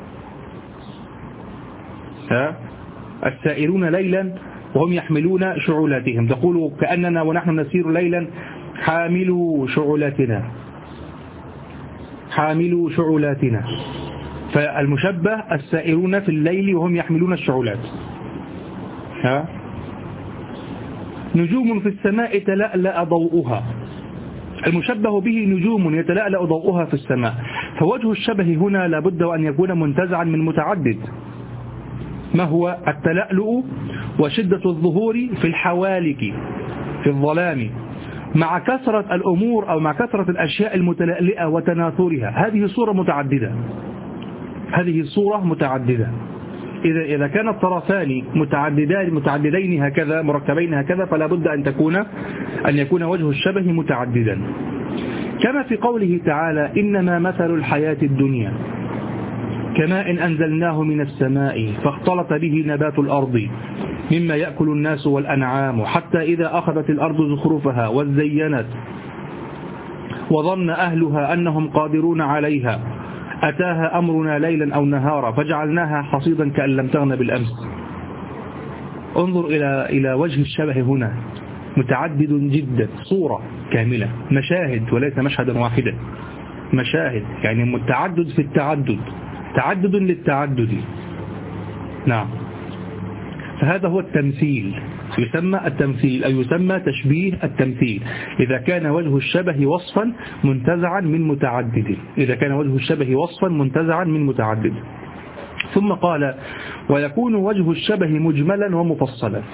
السائرون ليلا وهم يحملون شعولاتهم. تقول: كأننا ونحن نسير ليلا حاملوا شعولاتنا. فالمشبه السائرون في الليل وهم يحملون الشعولات. نجوم في السماء تلألأ ضوءها. المشبه به نجوم يتلألأ ضوءها في السماء. فوجه الشبه هنا لابد أن يكون منتزعا من متعدد. ما هو التلألؤ وشدة الظهور في الحوالك في الظلام مع كثرة الأمور أو مع كثرة الأشياء المتلألئة وتناثرها. هذه صورة متعددة. إذا كان الطرفان متعددين هكذا مركبين هكذا فلا بد أن يكون وجه الشبه متعددا. كما في قوله تعالى: إنما مثل الحياة الدنيا كماء أنزلناه من السماء فاختلط به نبات الأرض مما يأكل الناس والأنعام حتى إذا أخذت الأرض زخرفها وزينت وظن أهلها أنهم قادرون عليها أتاها أمرنا ليلا أو نهارا فجعلناها حصيدا كأن لم تغن بالأمس. انظر إلى وجه الشبه هنا متعدد جدا، صورة كاملة، مشاهد وليس مشهدا واحدا، مشاهد يعني متعدد في التعدد، تعدد للتعدد. نعم. فهذا هو التمثيل، يسمى التمثيل أي يسمى تشبيه التمثيل إذا كان وجه الشبه وصفا منتزعا من متعدد. إذا كان وجه الشبه وصفا منتزعا من متعدد. ثم قال: ويكون وجه الشبه مجملا ومفصلا.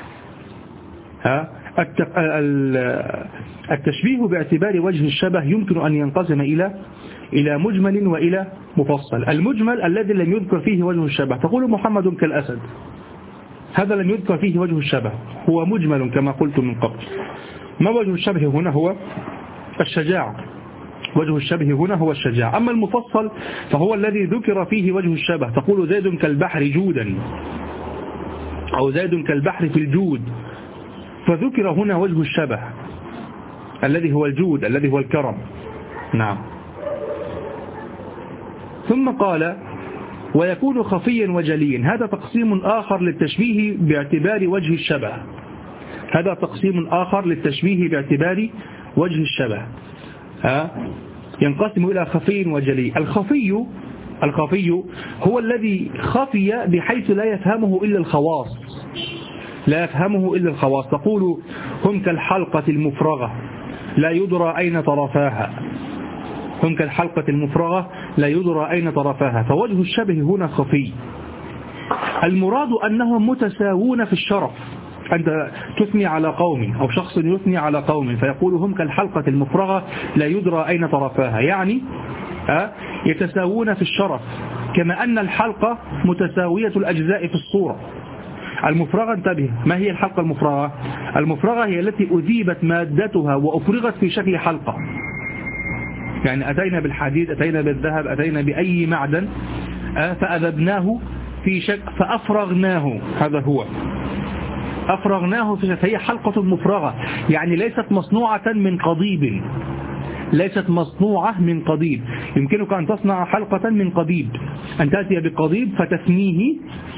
التشبيه باعتبار وجه الشبه يمكن أن ينقسم إلى مجمل وإلى مفصل. المجمل الذي لم يذكر فيه وجه الشبه، تقول محمد كالأسد، هذا لم يذكر فيه وجه الشبه، هو مجمل كما قلت من قبل. ما وجه الشبه هنا؟ هو الشجاع. وجه الشبه هنا هو الشجاع. أما المفصل فهو الذي ذكر فيه وجه الشبه، تقول زيد كالبحر جودا أو زيد كالبحر في الجود، فذكر هنا وجه الشبه الذي هو الجود الذي هو الكرم. نعم. ثم قال: ويكون خفيا وجليا. هذا تقسيم آخر للتشبيه باعتبار وجه الشبه. هذا تقسيم آخر للتشبيه باعتبار وجه الشبه ينقسم إلى خفي وجلي. الخفي هو الذي خفي بحيث لا يفهمه إلا الخواص، لا يفهمه إلا الخواص. تقول هم كالحلقة المفرغة لا يدرى أين طرفاها، هم كالحلقة المفرغة لا يدرى أين طرفاها. فوجه الشبه هنا خفي. المراد أنهم متساوون في الشرف. أنت تثني على قوم أو شخص يثني على قوم فيقول هم كالحلقة المفرغة لا يدرى أين طرفاها، يعني يتساوون في الشرف، كما أن الحلقة متساوية الأجزاء في الصورة. المفرغة، انتبه، ما هي الحلقة المفرغة؟ المفرغة هي التي أذيبت مادتها وأفرغت في شكل حلقة. يعني أتينا بالحديد، أتينا بالذهب، أتينا بأي معدن فأذبناه في شكل فأفرغناه، هذا هو أفرغناه في شكل، فهي حلقة مفرغة، يعني ليست مصنوعة من قضيب، ليست مصنوعة من قضيب. يمكنك أن تصنع حلقة من قضيب، أن تأتي بقضيب فتثنيه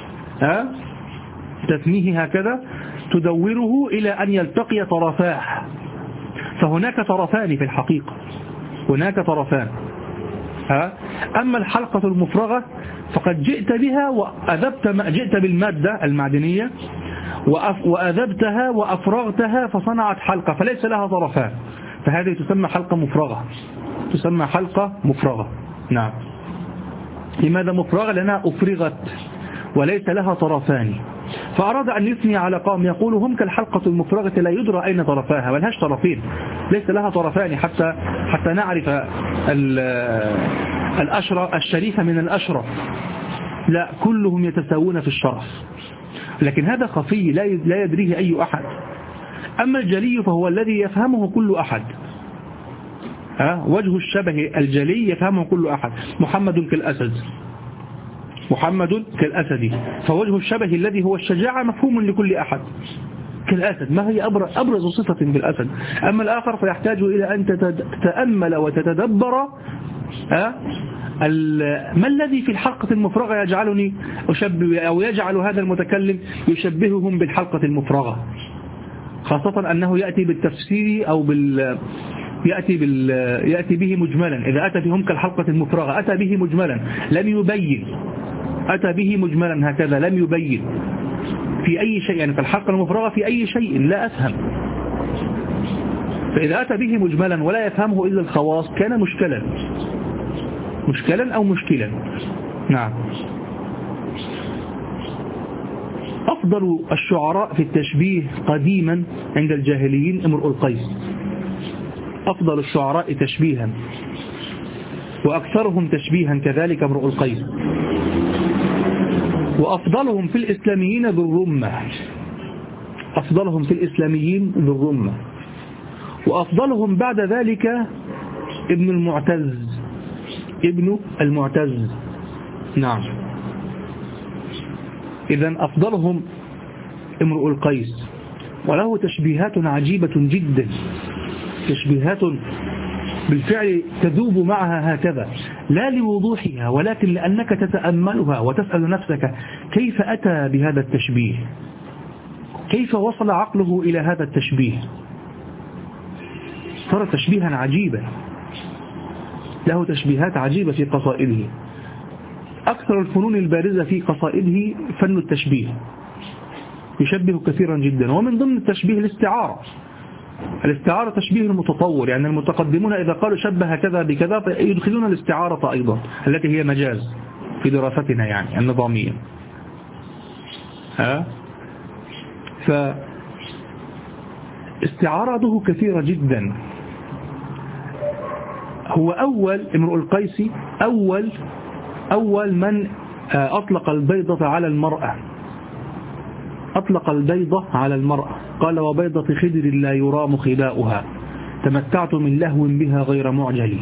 تثنيه هكذا تدوره إلى أن يلتقي طرفاه، فهناك طرفان في الحقيقة، هناك طرفان. أما الحلقة المفرغة فقد جئت بها وأذبت، جئت بالمادة المعدنية وأذبتها وأفرغتها فصنعت حلقة، فليس لها طرفان، فهذه تسمى حلقة مفرغة، تسمى حلقة مفرغة. نعم. لماذا مفرغة؟ لأنها أفرغت وليس لها طرفان. فأراد أن يثني على قوم يقول هم كالحلقة المفرغة لا يدرى أين طرفاها، ملهاش طرفين، ليس لها طرفان حتى نعرف الأشرف الشريف من الأشرف، لا، كلهم يتساوون في الشرف، لكن هذا خفي لا يدريه أي أحد. أما الجلي فهو الذي يفهمه كل أحد. وجه الشبه الجلي يفهمه كل أحد. محمد كالأسد، محمد كالأسد، فوجه الشبه الذي هو الشجاعة مفهوم لكل أحد كالأسد، ما هي أبرز صفة بالأسد. أما الآخر فيحتاج إلى أن تتأمل وتتدبر ما الذي في الحلقة المفرغة يجعلني أشبه أو يجعل هذا المتكلم يشبههم بالحلقة المفرغة، خاصة أنه يأتي بالتفسير أو يأتي به مجملا. إذا أتى بهم كالحلقة المفرغة أتى به مجملا لم يبين، أتى به مجملا هكذا لم يبين في أي شيء، يعني كالحلقة المفرغة في أي شيء لا أفهم. فإذا أتى به مجملا ولا يفهمه إلا الخواص كان مشكلا أو مشكلا. نعم. أفضل الشعراء في التشبيه قديما عند الجاهليين امرؤ القيس، أفضل الشعراء تشبيها وأكثرهم تشبيها كذلك امرؤ القيس. وأفضلهم في الإسلاميين ذو الرمة، أفضلهم في الإسلاميين ذو الرمة. وأفضلهم بعد ذلك ابن المعتز. نعم. إذن أفضلهم امرؤ القيس، وله تشبيهات عجيبة جدا، تشبيهات بالفعل تذوب معها هكذا، لا لوضوحها ولكن لأنك تتأملها وتسأل نفسك كيف أتى بهذا التشبيه، كيف وصل عقله إلى هذا التشبيه. صار تشبيها عجيبا، له تشبيهات عجيبة في قصائده. أكثر الفنون البارزة في قصائده فن التشبيه، يشبه كثيرا جدا. ومن ضمن التشبيه الاستعارة تشبيه المتطور، يعني المتقدمون إذا قالوا شبه كذا بكذا يدخلون الاستعارة أيضا التي هي مجاز في دراستنا يعني النظامية. فاستعارته كثيرة جدا. هو امرؤ القيس أول من أطلق البيضة على المرأة، أطلق البيضة على المرأة، قال وبيضة خدر لا يرام خباؤها تمتعت من لهو بها غير معجل.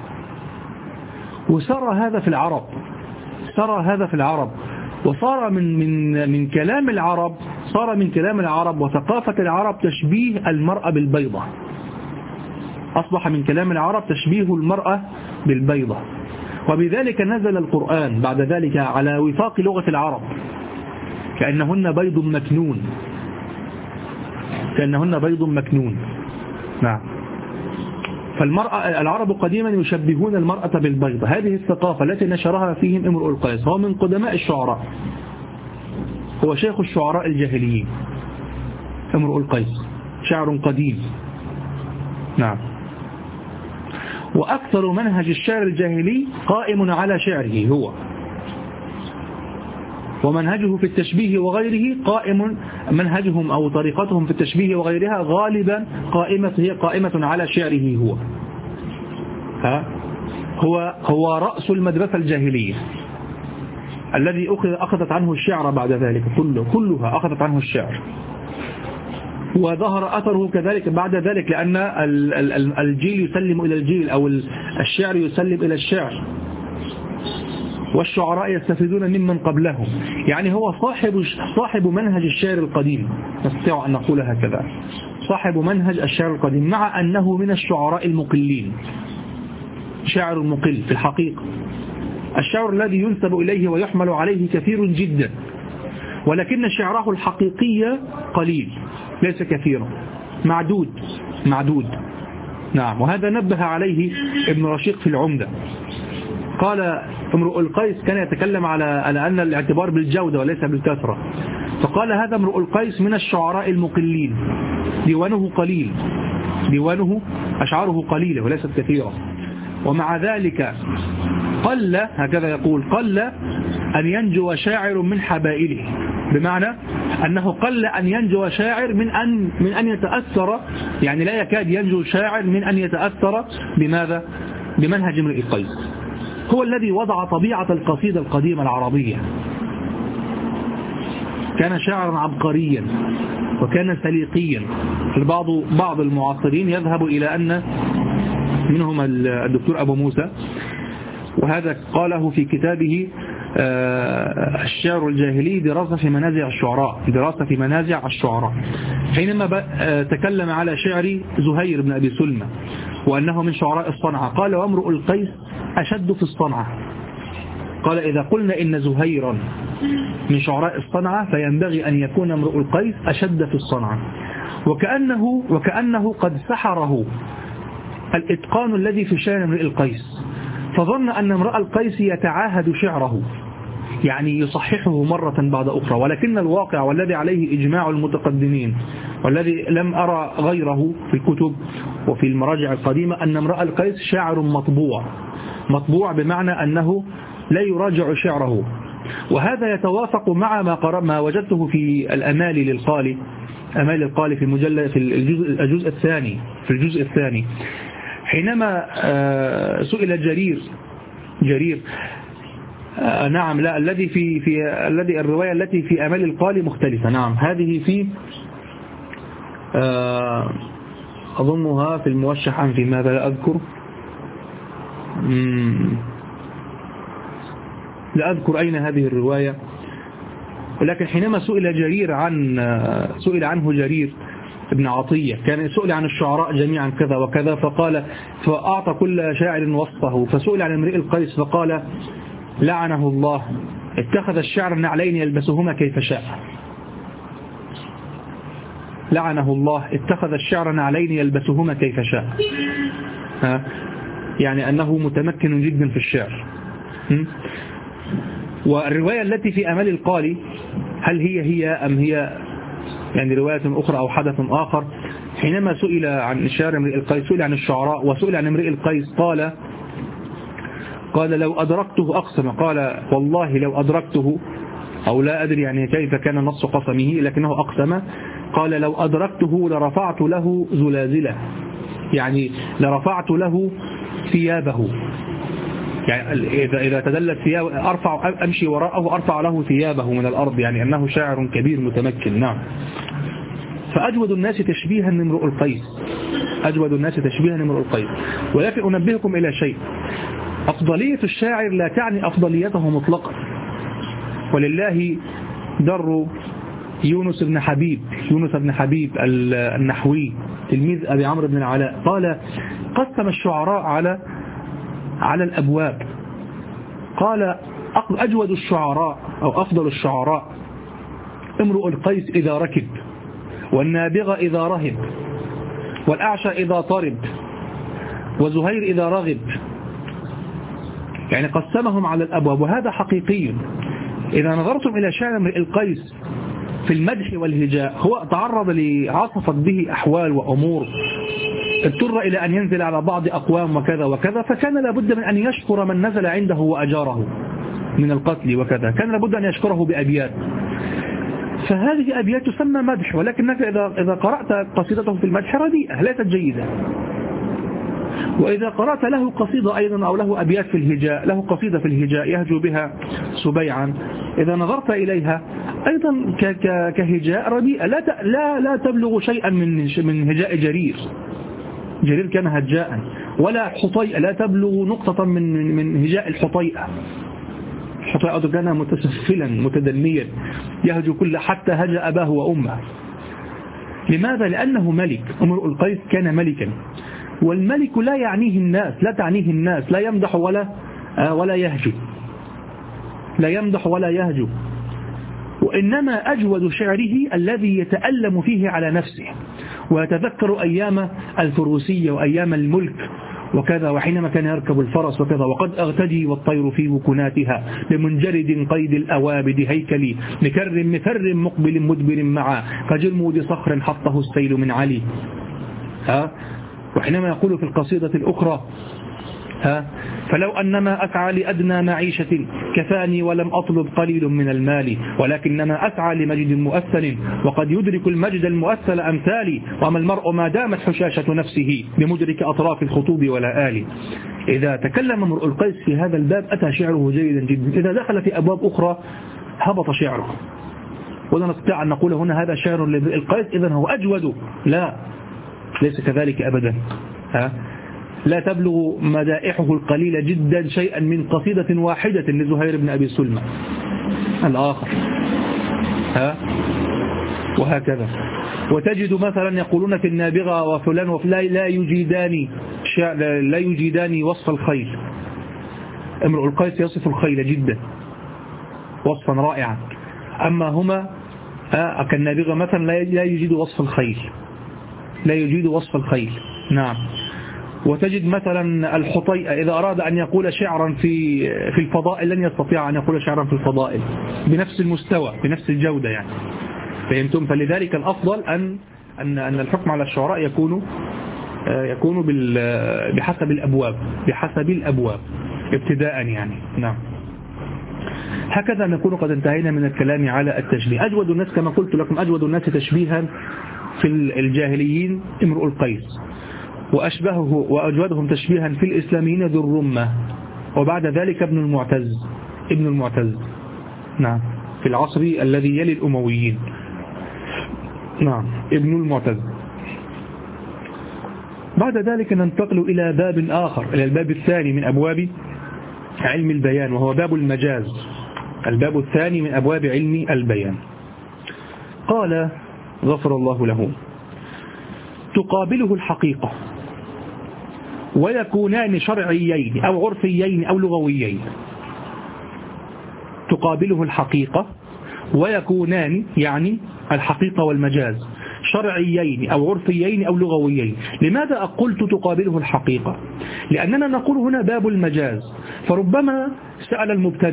وسرى هذا في العرب، وصار من كلام العرب وثقافة العرب تشبيه المرأة بالبيضة، أصبح من كلام العرب تشبيه المرأة بالبيضة. وبذلك نزل القرآن بعد ذلك على وفاق لغة العرب، كأنهن بيض مكنون. نعم. فالمرأة العرب قديما يشبهون المرأة بالبيضة. هذه الثقافة التي نشرها فيهم امرؤ القيس، هو من قدماء الشعراء، هو شيخ الشعراء الجاهليين امرؤ القيس، شعر قديم. نعم. وأكثر منهج الشعر الجاهلي قائم على شعره هو، ومنهجه في التشبيه وغيره قائم، منهجهم أو طريقتهم في التشبيه وغيرها غالبا هي قائمة على شعره هو رأس المدرسة الجاهلية الذي أخذت عنه الشعر بعد ذلك، كلها أخذت عنه الشعر، وظهر أثره كذلك بعد ذلك، لأن الجيل يسلم إلى الجيل، أو الشعر يسلم إلى الشعر، والشعراء يستفيدون ممن قبلهم. يعني هو صاحب منهج الشعر القديم، نستطيع أن نقول هكذا، صاحب منهج الشعر القديم، مع أنه من الشعراء المقلين، شاعر مقل في الحقيقة. الشعر الذي ينسب إليه ويحمل عليه كثير جدا، ولكن شعره الحقيقي قليل، ليس كثيرا، معدود. نعم. وهذا نبه عليه ابن رشيق في العمدة. قال امرؤ القيس كان يتكلم على أن الاعتبار بالجودة وليس بالكثرة، فقال هذا امرؤ القيس من الشعراء المقلين، ديوانه أشعاره قليلة وليست كثيرة، ومع ذلك قل، هكذا يقول، قل أن ينجو شاعر من حبائله، بمعنى أنه قل أن ينجو شاعر من أن يتأثر، يعني لا يكاد ينجو شاعر من أن يتأثر بماذا؟ بمنهج امرئ القيس. هو الذي وضع طبيعة القصيدة القديمة العربية، كان شاعرا عبقريا وكان سليقيا. بعض المعاصرين يذهب إلى أن منهم الدكتور أبو موسى، وهذا قاله في كتابه الشعر الجاهلي دراسة في منازع الشعراء، حينما تكلم على شعر زهير بن أبي سلمى وأنه من شعراء الصنعة، قال وامرؤ القيس أشد في الصنعة. قال إذا قلنا إن زهيرا من شعراء الصنعة فينبغي أن يكون امرؤ القيس أشد في الصنعة، وكأنه قد سحره الإتقان الذي في شأن امرئ القيس، فظن أن امرؤ القيس يتعاهد شعره، يعني يصححه مرة بعد أخرى، ولكن الواقع والذي عليه إجماع المتقدمين والذي لم أرى غيره في الكتب وفي المراجع القديمة أن امرؤ القيس شاعر مطبوع بمعنى أنه لا يراجع شعره. وهذا يتوافق مع ما وجدته في الأمال للقالي، أمال القالي في الجزء الثاني حينما سئل جرير نعم، لا، الذي الرواية التي في أمال القالي مختلفة. نعم، هذه في أظنها في الموشح عن في ماذا لا أذكر أين هذه الرواية، ولكن حينما سئل عنه جرير ابن عطية، كان سئل عن الشعراء جميعا كذا وكذا، فأعطى كل شاعر وصفه، فسئل عن امرئ القيس فقال لعنه الله اتخذ الشعر نعلين يلبسهما كيف شاء. لعنه الله اتخذ الشعر نعلين يلبسهما كيف شاء، يعني أنه متمكن جدا في الشعر. والرواية التي في أمال القالي هل هي أم هي يعني رواية أخرى أو حدث آخر؟ حينما سئل عن شعر امرئ القيس، سئل عن الشعراء وسئل عن امرئ القيس، قال لو أدركته أقسم، قال والله لو أدركته، أو لا أدري يعني كيف كان نص قسمه لكنه أقسم، قال لو أدركته لرفعت له زلازله، يعني لرفعت له ثيابه، يعني إذا تدلت ثيابه أمشي وراءه أرفع له ثيابه من الأرض، يعني أنه شاعر كبير متمكن. نعم. فأجود الناس تشبيها امرؤ القيس. ولكن أنبهكم إلى شيء، أفضلية الشاعر لا تعني أفضليته مطلقا، ولله در يونس بن حبيب النحوي تلميذ أبي عمرو بن العلاء، قال قسم الشعراء على الأبواب، قال أجود الشعراء أو أفضل الشعراء امرؤ القيس إذا ركب، والنابغة إذا رهب، والأعشى إذا طرب، وزهير إذا رغب، يعني قسمهم على الأبواب، وهذا حقيقي. إذا نظرتم إلى شعر امرئ القيس في المدح والهجاء، هو تعرض لعصفت به أحوال وأمور، اضطر إلى أن ينزل على بعض أقوام وكذا وكذا، فكان لابد من أن يشكر من نزل عنده وأجاره من القتل وكذا، كان لابد أن يشكره بأبيات، فهذه أبيات تسمى مدح، ولكنك إذا قرأت قصيدته في المدح رديئة ليست جيدة. وإذا قرأت له قصيدة أيضا أو له أبيات في الهجاء، له قصيدة في الهجاء يهجو بها سبيعا، إذا نظرت إليها أيضا كهجاء رديئة لا تبلغ شيئا من هجاء جرير. جرير كان هجاء، ولا حطيئة لا تبلغ نقطة من هجاء الحطيئة. الحطيئة كان متسفلا متدنيا يهجو كل حتى هجأ أباه وأمه. لماذا؟ لأنه ملك. امرؤ القيس كان ملكا، والملك لا يعنيه الناس، لا تعنيه الناس، لا يمدح ولا يهجو، لا يمدح ولا يهجو، وإنما أجود شعره الذي يتألم فيه على نفسه ويتذكر أيام الفروسية وأيام الملك وكذا، وحينما كان يركب الفرس وكذا، وقد أغتدي والطير في وكناتها بمنجرد قيد الأوابد هيكلي مفر مقبل مدبر معا كجلمود صخر حطه السيل من علي. وحينما يقول في القصيدة الأخرى فلو أنما أسعى لأدنى معيشة كفاني ولم أطلب قليل من المال، ولكنما أسعى لمجد مؤثل وقد يدرك المجد المؤثل أمثالي، وما المرء ما دامت حشاشة نفسه بمدرك أطراف الخطوب ولا آلي. إذا تكلم امرؤ القيس في هذا الباب أتى شعره جيدا جدا، إذا دخل في أبواب أخرى هبط شعره، ولا نستطيع أن نقول هنا هذا شعر لامرئ القيس إذن هو أجود، لا، ليس كذلك أبدا. لا تبلغ مدائحه القليلة جدا شيئا من قصيدة واحدة لزهير بن أبي سلمى الآخر، وهكذا. وتجد مثلا يقولون في النابغة وفلان وفلان لا يجيدان وصف الخيل. امرؤ القيس يصف الخيل جدا وصفا رائعا، أما هما كالنابغة مثلا لا يجيد وصف الخيل، لا يجيد وصف الخيل. نعم. وتجد مثلا الحطيئة إذا أراد أن يقول شعرا في الفضائل لن يستطيع أن يقول شعرا في الفضائل بنفس المستوى بنفس الجودة يعني، فهمتم؟ فلذلك الأفضل أن الحكم على الشعراء يكون بحسب الأبواب ابتداء يعني. نعم. هكذا نكون قد انتهينا من الكلام على التشبيه. أجود الناس كما قلت لكم أجود الناس تشبيها في الجاهليين امرؤ القيس، وأجودهم تشبيها في الإسلاميين ذو الرمة، وبعد ذلك ابن المعتز. نعم، في العصر الذي يلي الأمويين. نعم، ابن المعتز. بعد ذلك ننتقل إلى باب آخر، إلى الباب الثاني من أبواب علم البيان، وهو باب المجاز، الباب الثاني من أبواب علم البيان. قال غفر الله له: تقابله الحقيقة ويكونان شرعيين أو عرفيين أو لغويين. تقابله الحقيقة ويكونان، يعني الحقيقة والمجاز، شرعيين أو عرفيين أو لغويين. لماذا قلت تقابله الحقيقة؟ لأننا نقول هنا باب المجاز، فربما سأل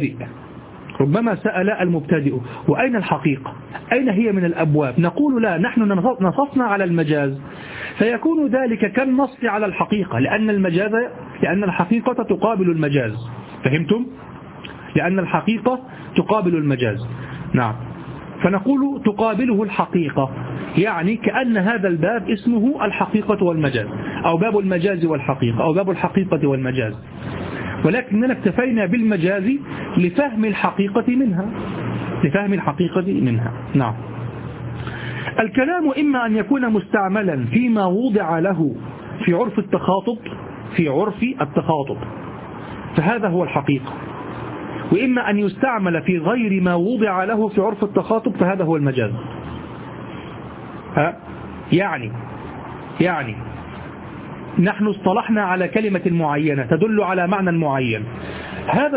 المبتدئ وأين الحقيقة؟ أين هي من الأبواب؟ نقول لا، نحن نصصنا على المجاز، فيكون ذلك كالنص على الحقيقة، لأن الحقيقة تقابل المجاز. فهمتم؟ لأن الحقيقة تقابل المجاز. نعم. فنقول تقابله الحقيقة، يعني كأن هذا الباب اسمه الحقيقة والمجاز، أو باب المجاز والحقيقة، أو باب الحقيقة والمجاز، ولكننا اكتفينا بالمجاز لفهم الحقيقة منها. نعم. الكلام إما أن يكون مستعملا فيما وضع له في عرف التخاطب، فهذا هو الحقيقة، وإما أن يستعمل في غير ما وضع له في عرف التخاطب، فهذا هو المجاز. يعني نحن اصطلحنا على كلمة معينة تدل على معنى معين، هذا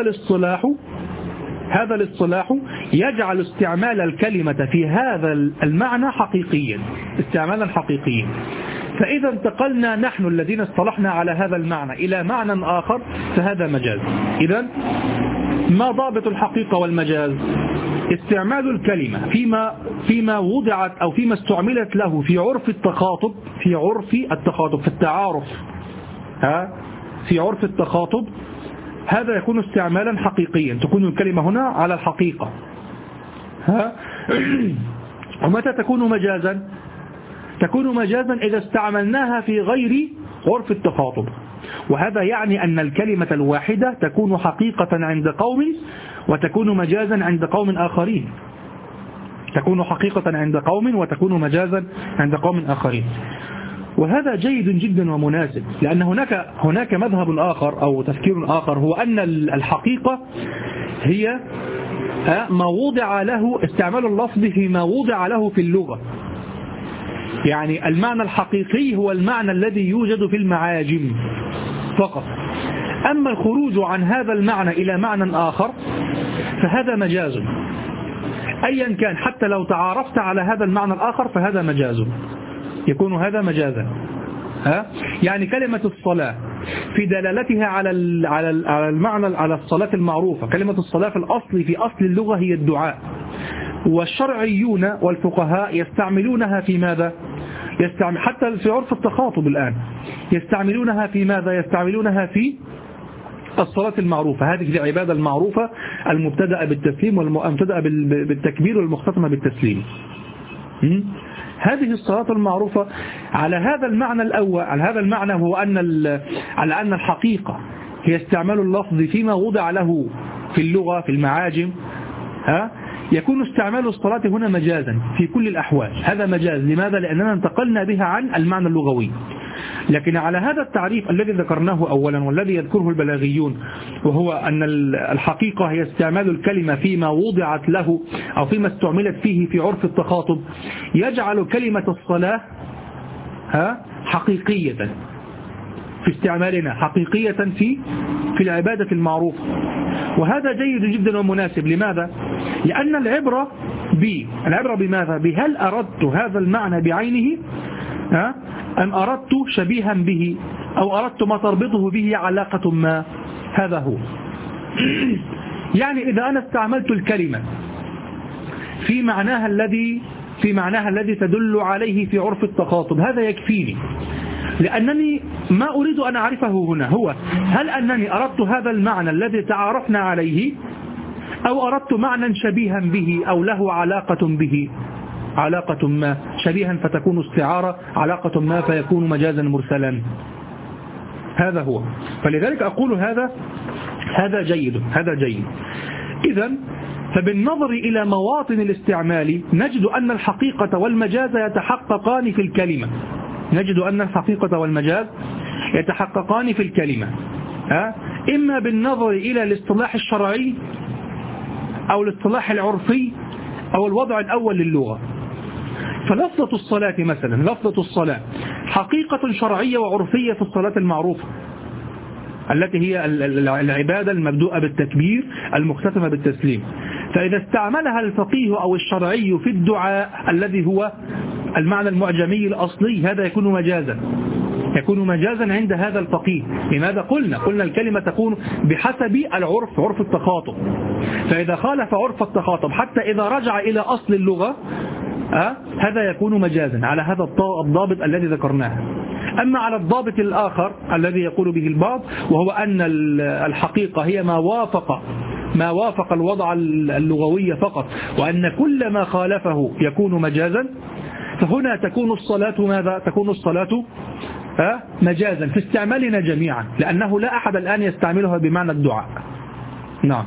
الاصطلاح يجعل استعمال الكلمة في هذا المعنى استعمالا حقيقيا. فإذا انتقلنا نحن الذين اصطلحنا على هذا المعنى إلى معنى آخر فهذا مجاز. إذن ما ضابط الحقيقة والمجاز؟ استعمال الكلمة فيما وضعت أو فيما استعملت له في عرف التخاطب، في التعارف، في عرف التخاطب، هذا يكون استعمالا حقيقيا، تكون الكلمة هنا على الحقيقة. ومتى تكون مجازا؟ تكون مجازا إذا استعملناها في غير عرف التخاطب، وهذا يعني أن الكلمة الواحدة تكون حقيقة عند قوم وتكون مجازا عند قوم آخرين، تكون حقيقة عند قوم وتكون مجازا عند قوم آخرين. وهذا جيد جدا ومناسب، لأن هناك مذهب آخر أو تفكير آخر، هو أن الحقيقة هي ما وضع له، استعمال اللفظ فيما وضع له في اللغة. يعني المعنى الحقيقي هو المعنى الذي يوجد في المعاجم فقط، أما الخروج عن هذا المعنى إلى معنى آخر فهذا مجاز أيا كان، حتى لو تعارفت على هذا المعنى الآخر فهذا مجاز، يكون هذا مجازا. يعني كلمة الصلاة في دلالتها على المعنى، على الصلاة المعروفة، كلمة الصلاة في الأصل، في أصل اللغة هي الدعاء، والشرعيون والفقهاء يستعملونها في ماذا؟ حتى في عرف التخاطب الآن يستعملونها في ماذا؟ يستعملونها في الصلاة المعروفة، هذه العبادة المعروفة المبتدأة بالتسليم والمبتدأة بالتكبير والمختتمة بالتسليم. هذه الصلاة المعروفة على هذا المعنى الأول، على هذا المعنى هو على أن الحقيقة هي استعمال اللفظ فيما وضع له في اللغة في المعاجم، يكون استعمال الصلاة هنا مجازا في كل الأحوال، هذا مجاز. لماذا؟ لأننا انتقلنا بها عن المعنى اللغوي. لكن على هذا التعريف الذي ذكرناه أولا والذي يذكره البلاغيون، وهو أن الحقيقة هي استعمال الكلمة فيما وضعت له أو فيما استعملت فيه في عرف التخاطب، يجعل كلمة الصلاة حقيقية في استعمالنا، حقيقية في العبادة المعروفة، وهذا جيد جدا ومناسب. لماذا؟ لأن العبرة بماذا؟ بهل أردت هذا المعنى بعينه أم أردت شبيها به أو أردت ما تربطه به علاقة ما، هذا هو. يعني إذا أنا استعملت الكلمة في معناها الذي تدل عليه في عرف التخاطب، هذا يكفيني، لأنني ما أريد أن أعرفه هنا هو هل أنني أردت هذا المعنى الذي تعارفنا عليه أو أردت معنى شبيها به أو له علاقة به، علاقة ما، شبيها فتكون استعارة، علاقة ما فيكون مجازا مرسلا، هذا هو. فلذلك أقول هذا جيد. إذن فبالنظر إلى مواطن الاستعمال نجد أن الحقيقة والمجاز يتحققان في الكلمة، نجد أن الحقيقة والمجاز يتحققان في الكلمة، إما بالنظر إلى الاصطلاح الشرعي أو الاصطلاح العرفي أو الوضع الأول للغة. فلفظة الصلاة مثلا، لفظة الصلاة حقيقة شرعية وعرفية في الصلاة المعروفة التي هي العبادة المبدوءة بالتكبير المختتمة بالتسليم، فإذا استعملها الفقيه أو الشرعي في الدعاء الذي هو المعنى المعجمي الأصلي، هذا يكون مجازا عند هذا الفقيه. لماذا؟ قلنا الكلمة تكون بحسب العرف، عرف التخاطب، فإذا خالف عرف التخاطب حتى إذا رجع إلى أصل اللغة هذا يكون مجازا على هذا الضابط الذي ذكرناه. أما على الضابط الآخر الذي يقول به البعض، وهو أن الحقيقة هي ما وافق الوضع اللغوي فقط، وأن كل ما خالفه يكون مجازا، فهنا تكون الصلاة ماذا؟ تكون الصلاة مجازا في استعمالنا جميعا، لأنه لا أحد الآن يستعملها بمعنى الدعاء. نعم.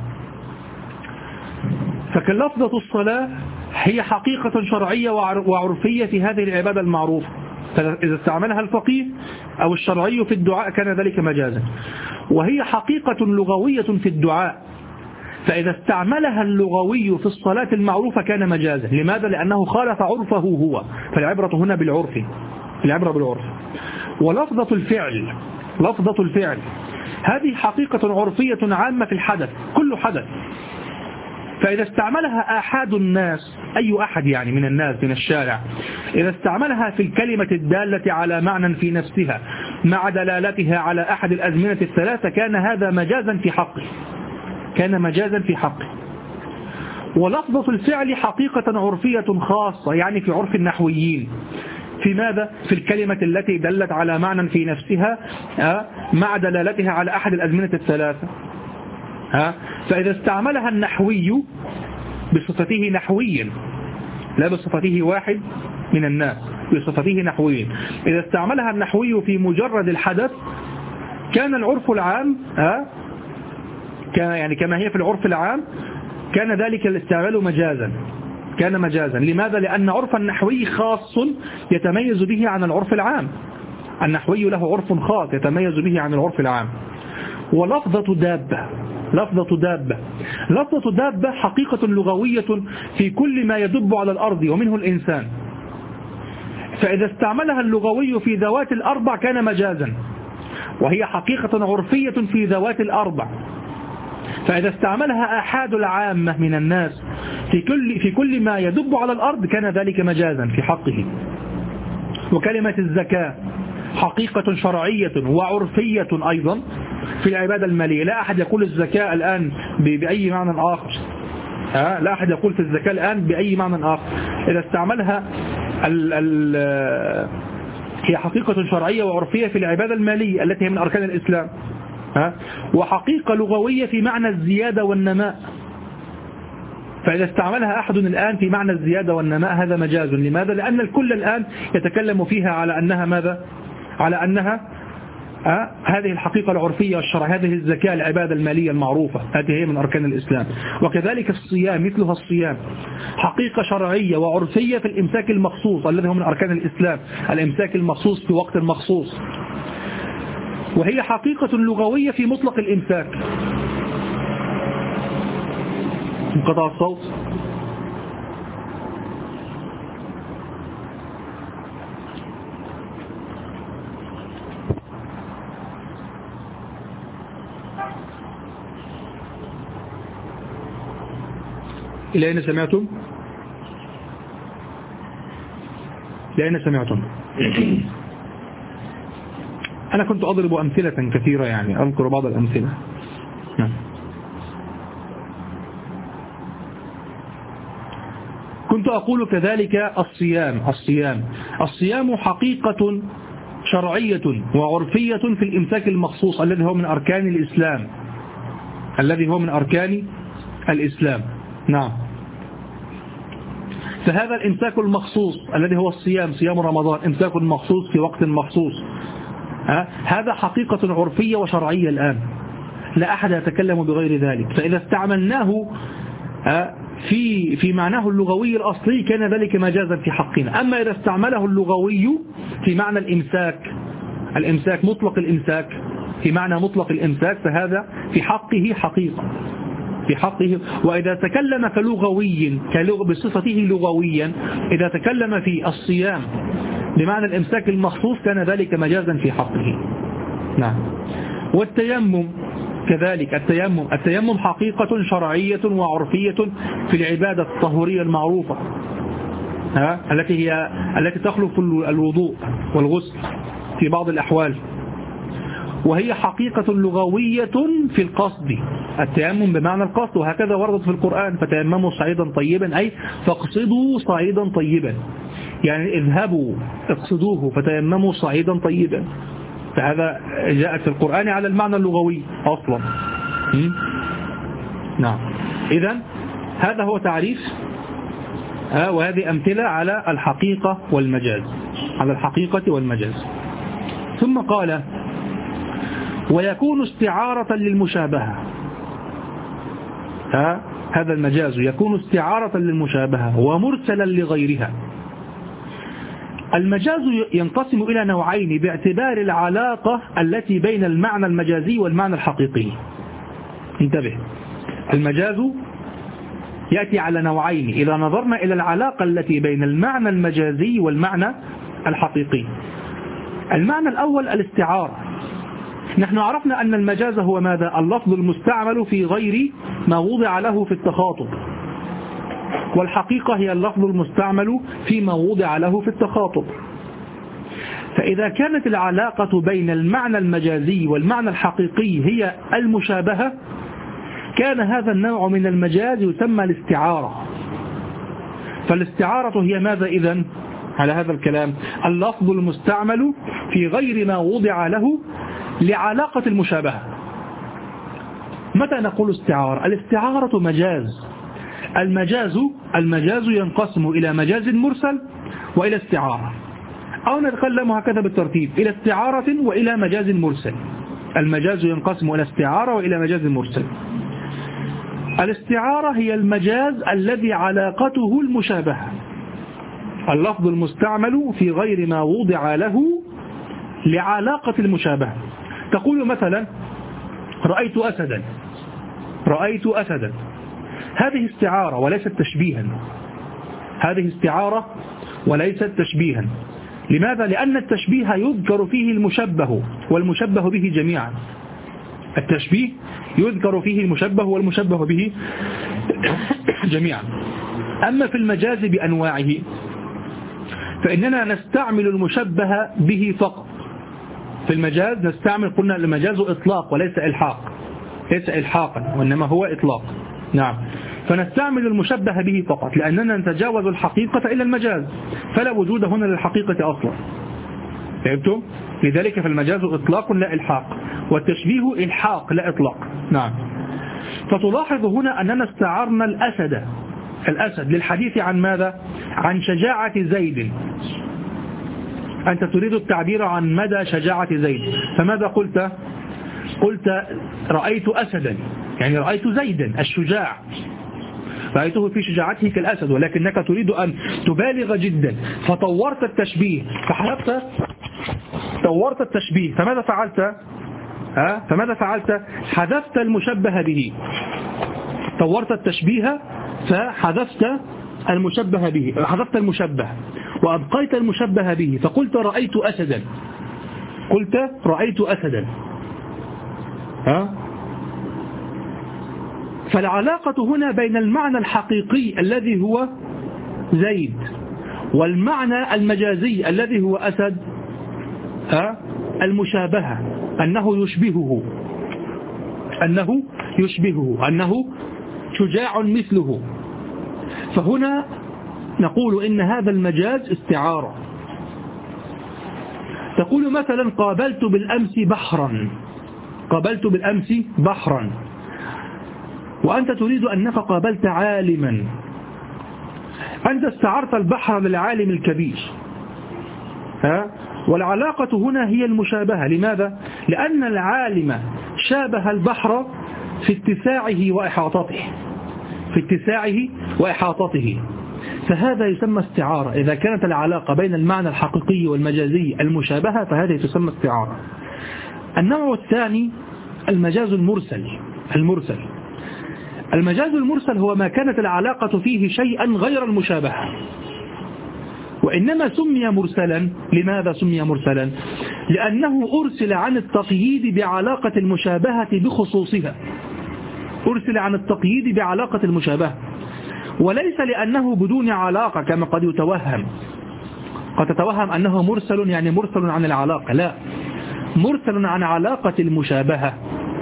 فكلفظة الصلاة هي حقيقة شرعية وعرفية في هذه العبادة المعروفة، فإذا استعملها الفقيه أو الشرعي في الدعاء كان ذلك مجازا. وهي حقيقة لغوية في الدعاء، فإذا استعملها اللغوي في الصلاة المعروفة كان مجازا. لماذا؟ لأنه خالف عرفه هو، فالعبرة هنا بالعرف، العبرة بالعرف. ولفظة الفعل هذه حقيقة عرفية عامة في الحدث، كل حدث فإذا استعملها أحد الناس، أي أحد يعني من الناس من الشارع، إذا استعملها في الكلمة الدالة على معنى في نفسها مع دلالتها على أحد الأزمنة الثلاثة كان هذا مجازا في حقه، كان مجازا في حقه. ولفظة الفعل حقيقة عرفية خاصة، يعني في عرف النحويين، في ماذا؟ في الكلمة التي دلت على معنى في نفسها مع دلالتها على أحد الأزمنة الثلاثة. فإذا استعملها النحوي بصفته نحويا لا بصفته واحد من الناس، بصفته نحويا، إذا استعملها النحوي في مجرد الحدث كان العرف العام كان يعني كما هي في العرف العام، كان ذلك الاستعمال مجازا، كان مجازا. لماذا؟ لأن عرف النحوي خاص يتميز به عن العرف العام، النحوي له عرف خاص يتميز به عن العرف العام. ولفظة دابة، لفظة دابة حقيقة لغوية في كل ما يدب على الأرض ومنه الإنسان، فإذا استعملها اللغوي في ذوات الأربع كان مجازا، وهي حقيقة عرفية في ذوات الأربع. فإذا استعملها أحد العامة من الناس في كل ما يدب على الأرض كان ذلك مجازا في حقه. وكلمة الزكاة حقيقة شرعية وعرفية أيضا في العبادة المالية، لا أحد يقول الزكاة الآن بأي معنى آخر، لا أحد يقول في الزكاة الآن بأي معنى آخر. إذا استعملها هي حقيقة شرعية وعرفية في العبادة المالية التي هي من أركان الإسلام، وحقيقة لغوية في معنى الزيادة والنماء. فإذا استعملها أحد الآن في معنى الزيادة والنماء هذا مجاز. لماذا؟ لأن الكل الآن يتكلم فيها على أنها ماذا؟ على أنها هذه الحقيقة العرفية والشرعية، هذه الزكاة العبادة المالية المعروفة، هذه هي من أركان الإسلام. وكذلك الصيام مثلها، الصيام حقيقة شرعية وعرفية في الإمساك المخصوص الذي هو من أركان الإسلام، الإمساك المخصوص في وقت مخصوص، وهي حقيقة لغوية في مطلق الإمساك. انقطع الصوت. إلى أين سمعتم؟ إلى أين سمعتم؟ أنا كنت أضرب أمثلة كثيرة، يعني أذكر بعض الأمثلة. كنت أقول كذلك الصيام حقيقة شرعية وعرفية في الإمساك المخصوص الذي هو من أركان الإسلام، نعم. فهذا الإمساك المخصوص الذي هو الصيام، صيام رمضان، إمساك مخصوص في وقت مخصوص، هذا حقيقة عرفية وشرعية الآن، لا أحد يتكلم بغير ذلك. فإذا استعملناه في معناه اللغوي الأصلي كان ذلك مجازا في حقنا. أما إذا استعمله اللغوي في معنى الإمساك مطلق الإمساك، في معنى مطلق الإمساك، فهذا في حقه حقيقة، في حقه. وإذا تكلم كلغوي بصفته لغويا، إذا تكلم في الصيام بمعنى الإمساك المخصوص كان ذلك مجازا في حقه، نعم. والتيمم كذلك، التيمم حقيقة شرعية وعرفية في العبادة الطهورية المعروفة، التي تخلف الوضوء والغسل في بعض الأحوال، وهي حقيقة لغوية في القصد، التيمم بمعنى القصد، وهكذا وردت في القرآن: فتيمموا صعيدا طيبا، أي فاقصدوا صعيدا طيبا، يعني اذهبوا اقصدوه فتيمموا صعيدا طيبا. فهذا جاءت في القرآن على المعنى اللغوي أصلا. نعم. إذن هذا هو تعريف، وهذه أمثلة على الحقيقة والمجاز، على الحقيقة والمجاز. ثم قال: ويكون استعارة للمشابهة. هذا المجاز يكون استعارة للمشابهة ومرسلا لغيرها. المجاز ينقسم إلى نوعين باعتبار العلاقة التي بين المعنى المجازي والمعنى الحقيقي. انتبه، المجاز يأتي على نوعين إذا نظرنا إلى العلاقة التي بين المعنى المجازي والمعنى الحقيقي. المعنى الأول الاستعارة، نحن عرفنا أن المجاز هو ماذا؟ اللفظ المستعمل في غير ما وضع له في التخاطب، والحقيقة هي اللفظ المستعمل فيما وضع له في التخاطب. فإذا كانت العلاقة بين المعنى المجازي والمعنى الحقيقي هي المشابهة، كان هذا النوع من المجاز يسمى الاستعارة. فالاستعارة هي ماذا إذن على هذا الكلام؟ اللفظ المستعمل في غير ما وضع له لعلاقة المشابهة. متى نقول استعارة؟ الاستعارة مجاز. المجاز ينقسم إلى مجاز مرسل وإلى استعارة، أو نتكلم هكذا بالترتيب، إلى استعارة وإلى مجاز مرسل. المجاز ينقسم إلى استعارة وإلى مجاز مرسل. الاستعارة هي المجاز الذي علاقته المشابهة، اللفظ المستعمل في غير ما وضع له لعلاقة المشابهة. تقول مثلا رأيت أسدا، رأيت أسدا، هذه استعارة وليست تشبيها، هذه استعارة وليست تشبيها. لماذا؟ لأن التشبيه يذكر فيه المشبه والمشبه به جميعا. التشبيه يذكر فيه المشبه والمشبه به جميعا. أما في المجاز بأنواعه فإننا نستعمل المشبه به فقط. في المجاز نستعمل، قلنا المجاز إطلاق وليس إلحاق، ليس إلحاقا وإنما هو إطلاق. نعم، فنستعمل المشبه به فقط لأننا نتجاوز الحقيقة إلى المجاز، فلا وجود هنا للحقيقة أصلا. فهمتم؟ لذلك فالمجاز إطلاق لا إلحاق، والتشبيه إلحاق لا إطلاق. نعم. فتلاحظ هنا أننا استعرنا الأسد للحديث عن ماذا؟ عن شجاعة زيد. أنت تريد التعبير عن مدى شجاعة زيد، فماذا قلت؟ قلت رأيت أسدا، يعني رأيت زيدا الشجاع، رأيته في شجاعته كالأسد، ولكنك تريد أن تبالغ جدا فطورت التشبيه، طورت التشبيه، فماذا فعلت؟ فماذا فعلت؟ حذفت المشبه به. طورت التشبيه فحذفت المشبه به، حذفت المشبه وأبقيت المشبه به، فقلت رأيت أسدا، قلت رأيت أسدا. فالعلاقة هنا بين المعنى الحقيقي الذي هو زيد والمعنى المجازي الذي هو أسد المشابهة، أنه يشبهه، أنه شجاع مثله. فهنا نقول إن هذا المجاز استعارة. تقول مثلا قابلت بالأمس بحرا، وأنت تريد أنك قابلت عالما، أنت استعرت البحر للعالم الكبير. والعلاقة هنا هي المشابهة. لماذا؟ لأن العالم شابه البحر في اتساعه وإحاطته، فهذا يسمى استعارة. إذا كانت العلاقة بين المعنى الحقيقي والمجازي المشابهة فهذه تسمى استعارة. النوع الثاني المجاز المرسل. المجاز المرسل هو ما كانت العلاقة فيه شيئا غير المشابهة، وإنما سمي مرسلا. لماذا سمي مرسلا؟ لأنه أرسل عن التقييد بعلاقة المشابهة بخصوصها، أرسل عن التقييد بعلاقة المشابهة، وليس لأنه بدون علاقة كما قد يتوهم. قد تتوهم أنه مرسل يعني مرسل عن العلاقة، لا، مرسل عن علاقة المشابهة،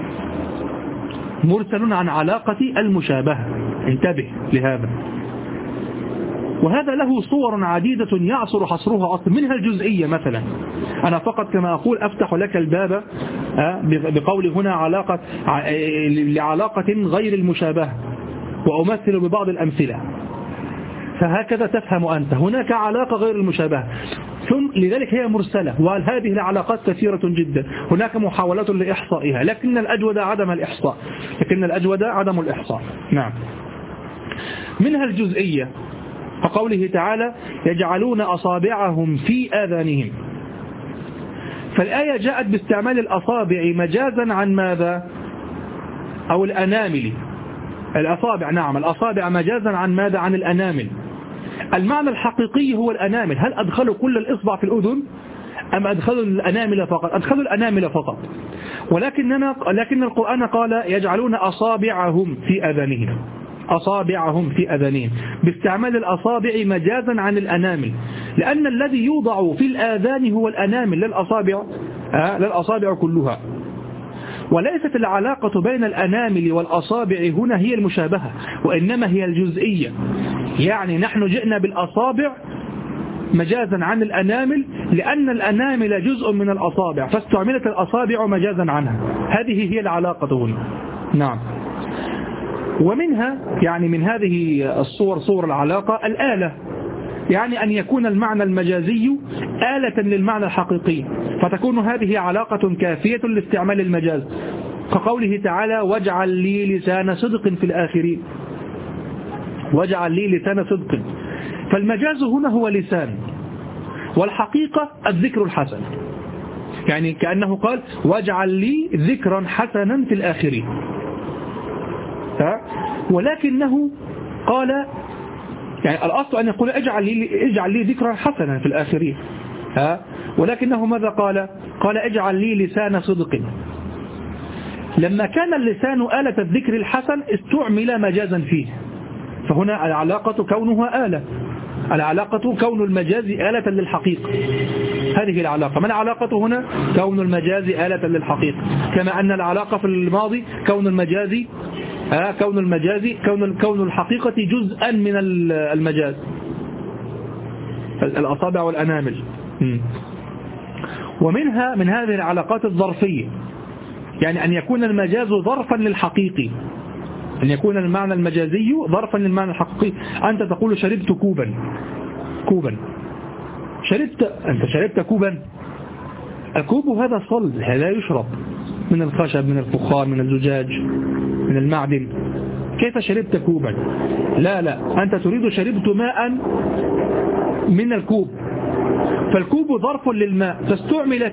مرسل عن علاقة المشابهة. انتبه لهذا. وهذا له صور عديدة يعصر حصرها أصلا، منها الجزئية مثلا. أنا فقط كما أقول أفتح لك الباب بقول هنا لعلاقة غير المشابهة، وأمثل ببعض الأمثلة، فهكذا تفهم أنت. هناك علاقة غير المشابهة، ثم لذلك هي مرسلة، وهذه العلاقات كثيرة جدا. هناك محاولات لإحصائها، لكن الأجود عدم الإحصاء. نعم. منها الجزئية، كقوله تعالى يجعلون أصابعهم في آذانهم، فالآية جاءت باستعمال الأصابع مجازا عن ماذا؟ أو الأنامل. الأصابع، نعم، الأصابع مجازا عن ماذا؟ عن الأنامل. المعنى الحقيقي هو الأنامل. هل أدخلوا كل الإصبع في الأذن أم أدخلوا الأنامل فقط؟ أدخلوا الأنامل فقط، لكن القرآن قال يجعلون أصابعهم في أذانهم، أصابعهم في أذانهم، باستعمال الأصابع مجازا عن الأنامل، لأن الذي يوضع في الآذان هو الأنامل للأصابع كلها. وليست العلاقة بين الأنامل والأصابع هنا هي المشابهة، وإنما هي الجزئية. يعني نحن جئنا بالأصابع مجازا عن الأنامل، لأن الأنامل جزء من الأصابع فاستعملت الأصابع مجازا عنها. هذه هي العلاقة هنا. نعم. ومنها يعني من هذه الصور، صور العلاقة، الآلة، يعني أن يكون المعنى المجازي آلة للمعنى الحقيقي، فتكون هذه علاقة كافية لاستعمال المجاز، كقوله تعالى واجعل لي لسان صدق في الآخرين، واجعل لي لسان صدق. فالمجاز هنا هو لسان، والحقيقة الذكر الحسن، يعني كأنه قال واجعل لي ذكرا حسنا في الآخرين. ولكنه قال يعني الأصل أن يقول اجعل لي ذكرا حسنا في الآخرين، ولكنه ماذا قال؟ قال اجعل لي لسان صدق. لما كان اللسان آلة الذكر الحسن استعمل مجازا فيه، فهنا العلاقة كونها آلة، العلاقة كون المجاز آلة للحقيقة، هذه العلاقة. ما العلاقة هنا؟ كون المجاز آلة للحقيقة، كما أن العلاقة في الماضي كون المجاز كون الحقيقة جزءا من المجاز، الأصابع والأنامل. ومنها من هذه العلاقات الظرفية، يعني أن يكون المجاز ظرفا للحقيقي، أن يكون المعنى المجازي ظرفا للمعنى الحقيقي. أنت تقول شربت كوبا، أنت شربت كوبا، الكوب هذا صلب لا يشرب، من الخشب، من الفخار، من الزجاج، من المعدن. كيف شربت كوبا؟ لا، أنت تريد شربت ماء من الكوب، فالكوب ظرف للماء فاستعمل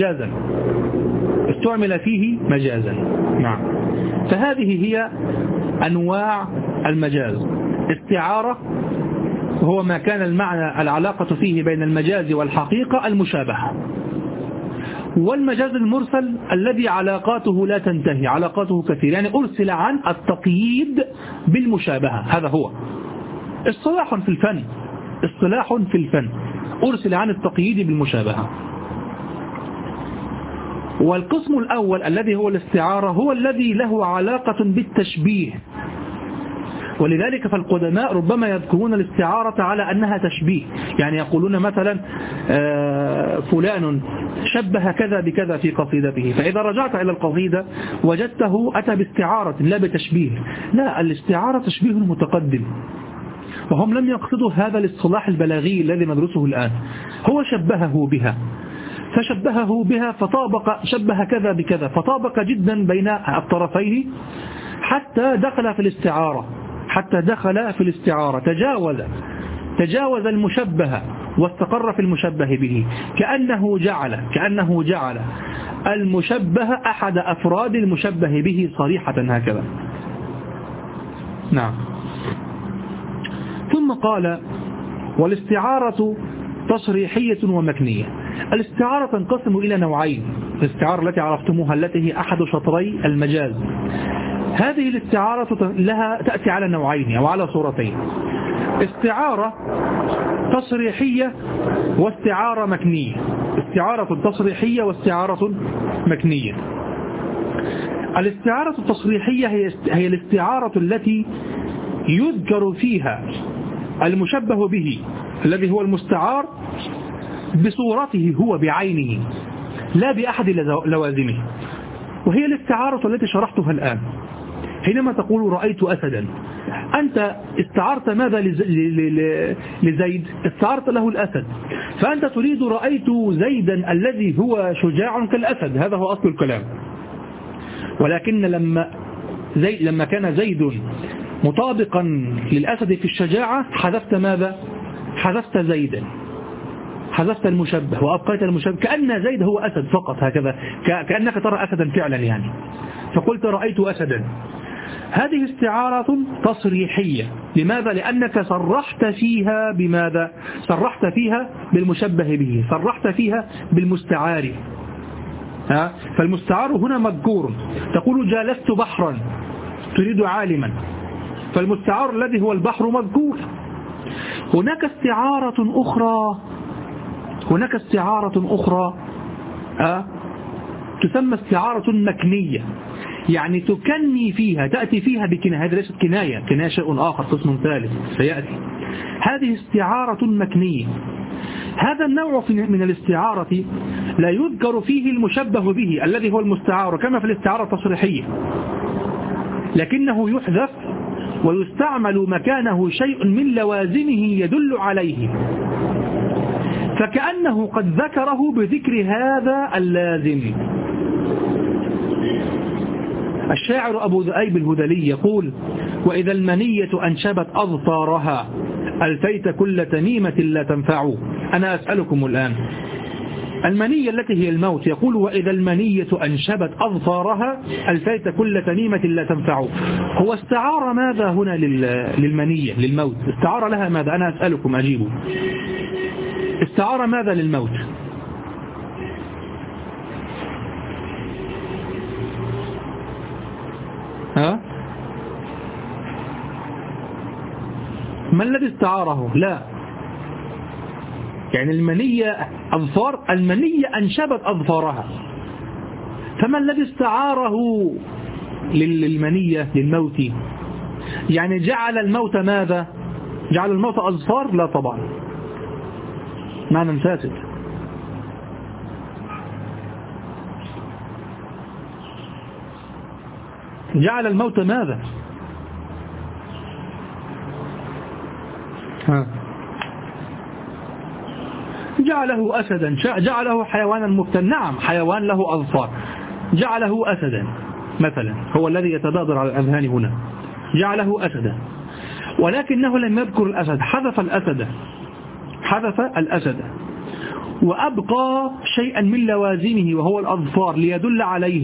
فيه مجازا. نعم. فهذه هي أنواع المجاز. استعارة هو ما كان المعنى العلاقة فيه بين المجاز والحقيقة المشابهة. والمجاز المرسل الذي علاقاته لا تنتهي، علاقاته كثير، يعني أرسل عن التقييد بالمشابهة، هذا هو اصطلاح في الفن، أرسل عن التقييد بالمشابهة. والقسم الأول الذي هو الاستعارة هو الذي له علاقة بالتشبيه، ولذلك فالقدماء ربما يذكرون الاستعارة على أنها تشبيه، يعني يقولون مثلا فلان شبه كذا بكذا في قصيدته، فإذا رجعت إلى القصيدة وجدته أتى باستعارة لا بتشبيه. لا، الاستعارة تشبيه متقدم، وهم لم يقصدوا هذا الاصطلاح البلاغي الذي ندرسه الآن. هو شبهه بها فطابق، شبه كذا بكذا فطابق جدا بين الطرفين حتى دخل في الاستعارة، تجاوز المشبه واستقر في المشبه به، كأنه جعل المشبه أحد أفراد المشبه به صريحة هكذا. نعم. ثم قال والاستعارة تصريحية ومكنية. الاستعارة تنقسم إلى نوعين، الاستعارة التي عرفتموها التي هي أحد شطري المجاز. هذه الاستعارة لها تأتي على نوعين أو على صورتين، استعارة تصريحية واستعارة مكنية. استعارة تصريحية واستعارة مكنية. الاستعارة التصريحية هي الاستعارة التي يذكر فيها المشبه به الذي هو المستعار بصورته هو بعينه لا بأحد لوازمه، وهي الاستعارة التي شرحتها الآن. حينما تقول رأيت أسدا، أنت استعرت ماذا لزيد؟ استعرت له الأسد، فأنت تريد رأيت زيدا الذي هو شجاع كالأسد، هذا هو أصل الكلام. ولكن لما كان زيد مطابقا للأسد في الشجاعة حذفت ماذا؟ حذفت زيدا، حذفت المشبه وأبقيت المشبه، كأن زيد هو أسد فقط، هكذا كأنك ترى أسدا فعلا يعني، فقلت رأيت أسدا. هذه استعارة تصريحية. لماذا؟ لأنك صرحت فيها بماذا؟ صرحت فيها بالمشبه به، صرحت فيها بالمستعار. فالمستعار هنا مذكور، تقول جالست بحرا تريد عالما، فالمستعار الذي هو البحر مذكور. هناك استعارة أخرى تسمى استعارة مكنية، يعني تكني فيها، تأتي فيها بكناية. هذه ليست كناية شيء آخر، قسم ثالث سيأتي. هذه استعارة مكنية. هذا النوع من الاستعارة لا يذكر فيه المشبه به الذي هو المستعار كما في الاستعارة التصريحية، لكنه يحذف ويستعمل مكانه شيء من لوازمه يدل عليه، فكأنه قد ذكره بذكر هذا اللازم. الشاعر أبو ذؤيب الهذلي يقول: وإذا المنية أنشبت أظفارها ألفيت كل تميمة لا تنفع. أنا أسألكم الآن، المنية التي هي الموت، يقول: وإذا المنية أنشبت أظفارها ألفيت كل تميمة لا تنفع. هو استعار ماذا هنا للمنية، للموت؟ استعار لها ماذا؟ أنا أسألكم أجيبوا. استعار ماذا للموت؟ ما الذي استعاره؟ لا، يعني المنية أظفار، المنية أنشبت أظفارها، فما الذي استعاره للمنية للموت؟ يعني جعل الموت ماذا؟ جعل الموت أظفار؟ لا طبعا، معنى فاسد. جعل الموت ماذا؟ جعله أسدا، جعله حيوانا مفتن. نعم، حيوان له أظفار، جعله أسدا مثلا، هو الذي يتبادر على الأذهان هنا، جعله أسدا، ولكنه لم يذكر الأسد، حذف الأسد وأبقى شيئا من لوازمه وهو الأظفار ليدل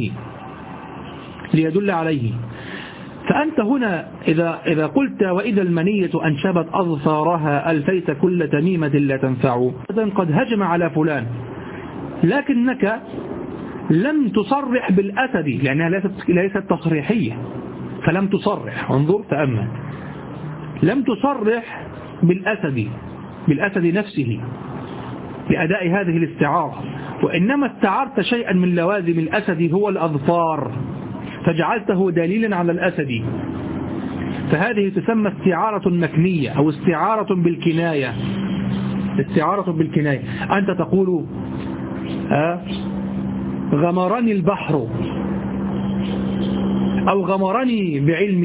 عليه. فأنت هنا إذا قلت وإذا المنية أنشبت أظفارها ألفيت كل تميمة لا تنفع، قد هجم على فلان، لكنك لم تصرح بالأسد لأنها ليست تصريحية، فلم تصرح. انظر تأمل، لم تصرح بالأسد نفسه لأداء هذه الاستعارة، وإنما استعرت شيئا من لوازم الأسد هو الأظفار، فجعلته دليلا على الأسد. فهذه تسمى استعارة مكنية أو استعارة بالكناية. أنت تقول غمرني البحر، أو غمرني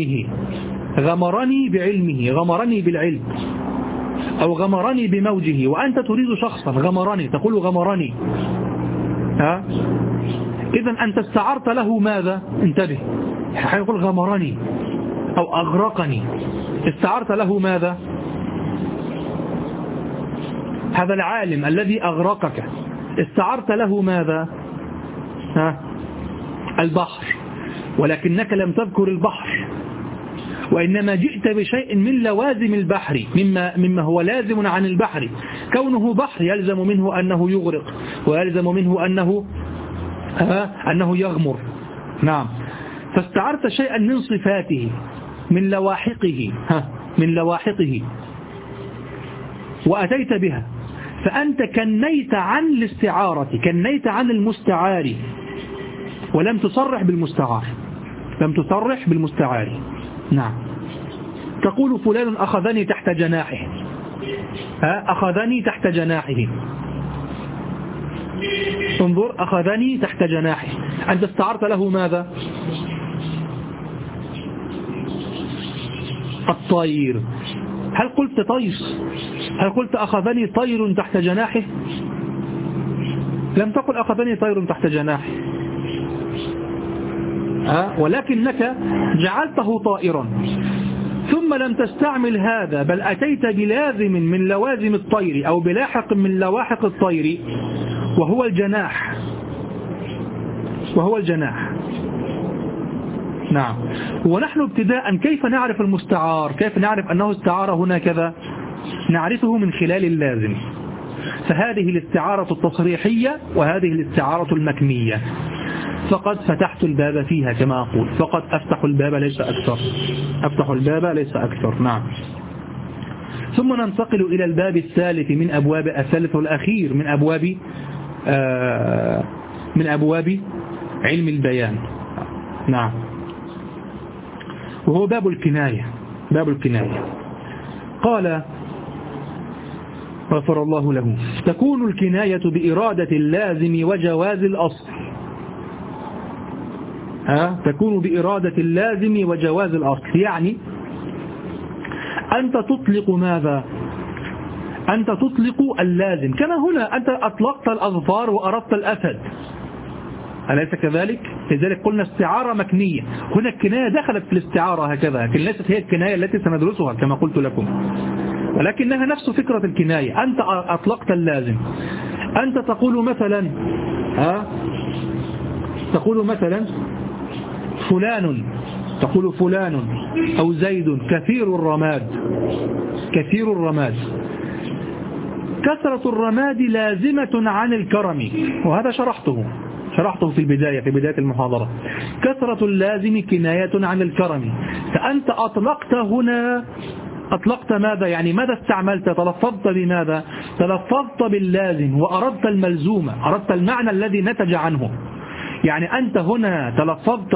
بالعلم، أو غمرني بموجه، وأنت تريد شخصا غمرني، تقول غمرني. إذن أنت استعرت له ماذا؟ انتبه، حيقول غمرني أو أغرقني، استعرت له ماذا؟ هذا العالم الذي أغرقك استعرت له ماذا؟ البحر، ولكنك لم تذكر البحر، وإنما جئت بشيء من لوازم البحر، مما هو لازم عن البحر. كونه بحر يلزم منه أنه يغرق، ويلزم منه أنه يغمر. نعم، فاستعرت شيئا من صفاته، من لواحقه وأتيت بها، فأنت كنيت عن الاستعارة، كنيت عن المستعار، ولم تصرح بالمستعار. نعم، تقول فلان أخذني تحت جناحه، أخذني تحت جناحه. انظر، أخذني تحت جناحه، أنت استعرت له ماذا؟ الطير. هل قلت طيس؟ هل قلت أخذني طير تحت جناحه؟ لم تقل أخذني طير تحت جناحه، ولكنك جعلته طائرا، ثم لم تستعمل هذا، بل أتيت بلازم من لوازم الطير أو بلاحق من لواحق الطير، وهو الجناح. نعم. ونحن ابتداء كيف نعرف المستعار؟ كيف نعرف أنه استعار هنا كذا؟ نعرفه من خلال اللازم. فهذه الاستعارة التصريحية وهذه الاستعارة المكنية. فقد فتحت الباب فيها كما أقول، فقد أفتح الباب ليس أكثر، أفتح الباب ليس أكثر. نعم. ثم ننتقل إلى الباب الثالث من أبواب، الثالث والأخير من أبواب علم البيان. نعم. وهو باب الكناية. باب الكناية. قال غفر الله له: تكون الكناية بإرادة اللازم وجواز الأصل. تكون بإرادة اللازم وجواز الأصل، يعني أنت تطلق ماذا؟ أنت تطلق اللازم، كما هنا أنت أطلقت الأظفار وأردت الأسد، أليس كذلك؟ لذلك قلنا استعارة مكنية. هنا الكناية دخلت في الاستعارة هكذا، لكن ليست هي الكناية التي سندرسها كما قلت لكم، ولكنها نفس فكرة الكناية. أنت أطلقت اللازم، أنت تقول مثلا فلان أو زيد كثير الرماد. كثير الرماد، كثرة الرماد لازمة عن الكرم، وهذا شرحته في بداية المحاضرة. كثرة اللازم كناية عن الكرم. فأنت أطلقت هنا، أطلقت ماذا؟ يعني ماذا استعملت؟ تلفظت بماذا؟ تلفظت باللازم وأردت الملزوم، أردت المعنى الذي نتج عنه. يعني أنت هنا تلفظت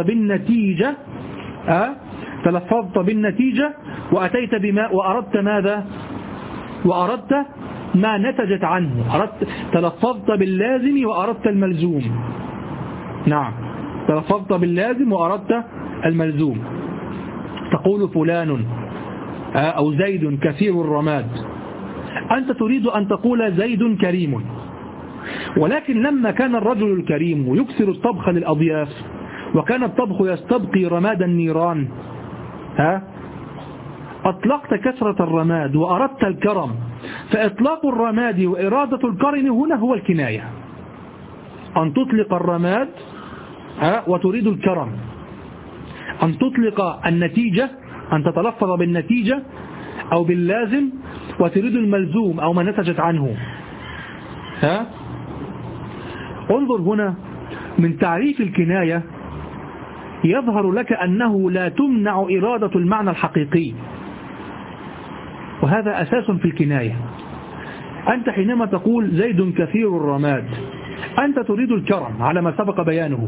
بالنتيجة وأتيت بما وأردت ماذا؟ وأردت ما نتجت عنه. تلفظت باللازم وأردت الملزوم. نعم، تلفظت باللازم وأردت الملزوم. تقول فلان أو زيد كثير الرماد، أنت تريد أن تقول زيد كريم، ولكن لما كان الرجل الكريم يكثر الطبخ للأضياف، وكان الطبخ يستبقي رماد النيران، أطلقت كثرة الرماد وأردت الكرم. فإطلاق الرماد وإرادة الكرم هنا هو الكناية، أن تطلق الرماد وتريد الكرم، أن تطلق النتيجة، أن تتلفظ بالنتيجة أو باللازم وتريد الملزوم أو ما نتجت عنه. انظر هنا من تعريف الكناية يظهر لك أنه لا تمنع إرادة المعنى الحقيقي، وهذا أساس في الكناية. أنت حينما تقول زيد كثير الرماد، أنت تريد الكرم على ما سبق بيانه،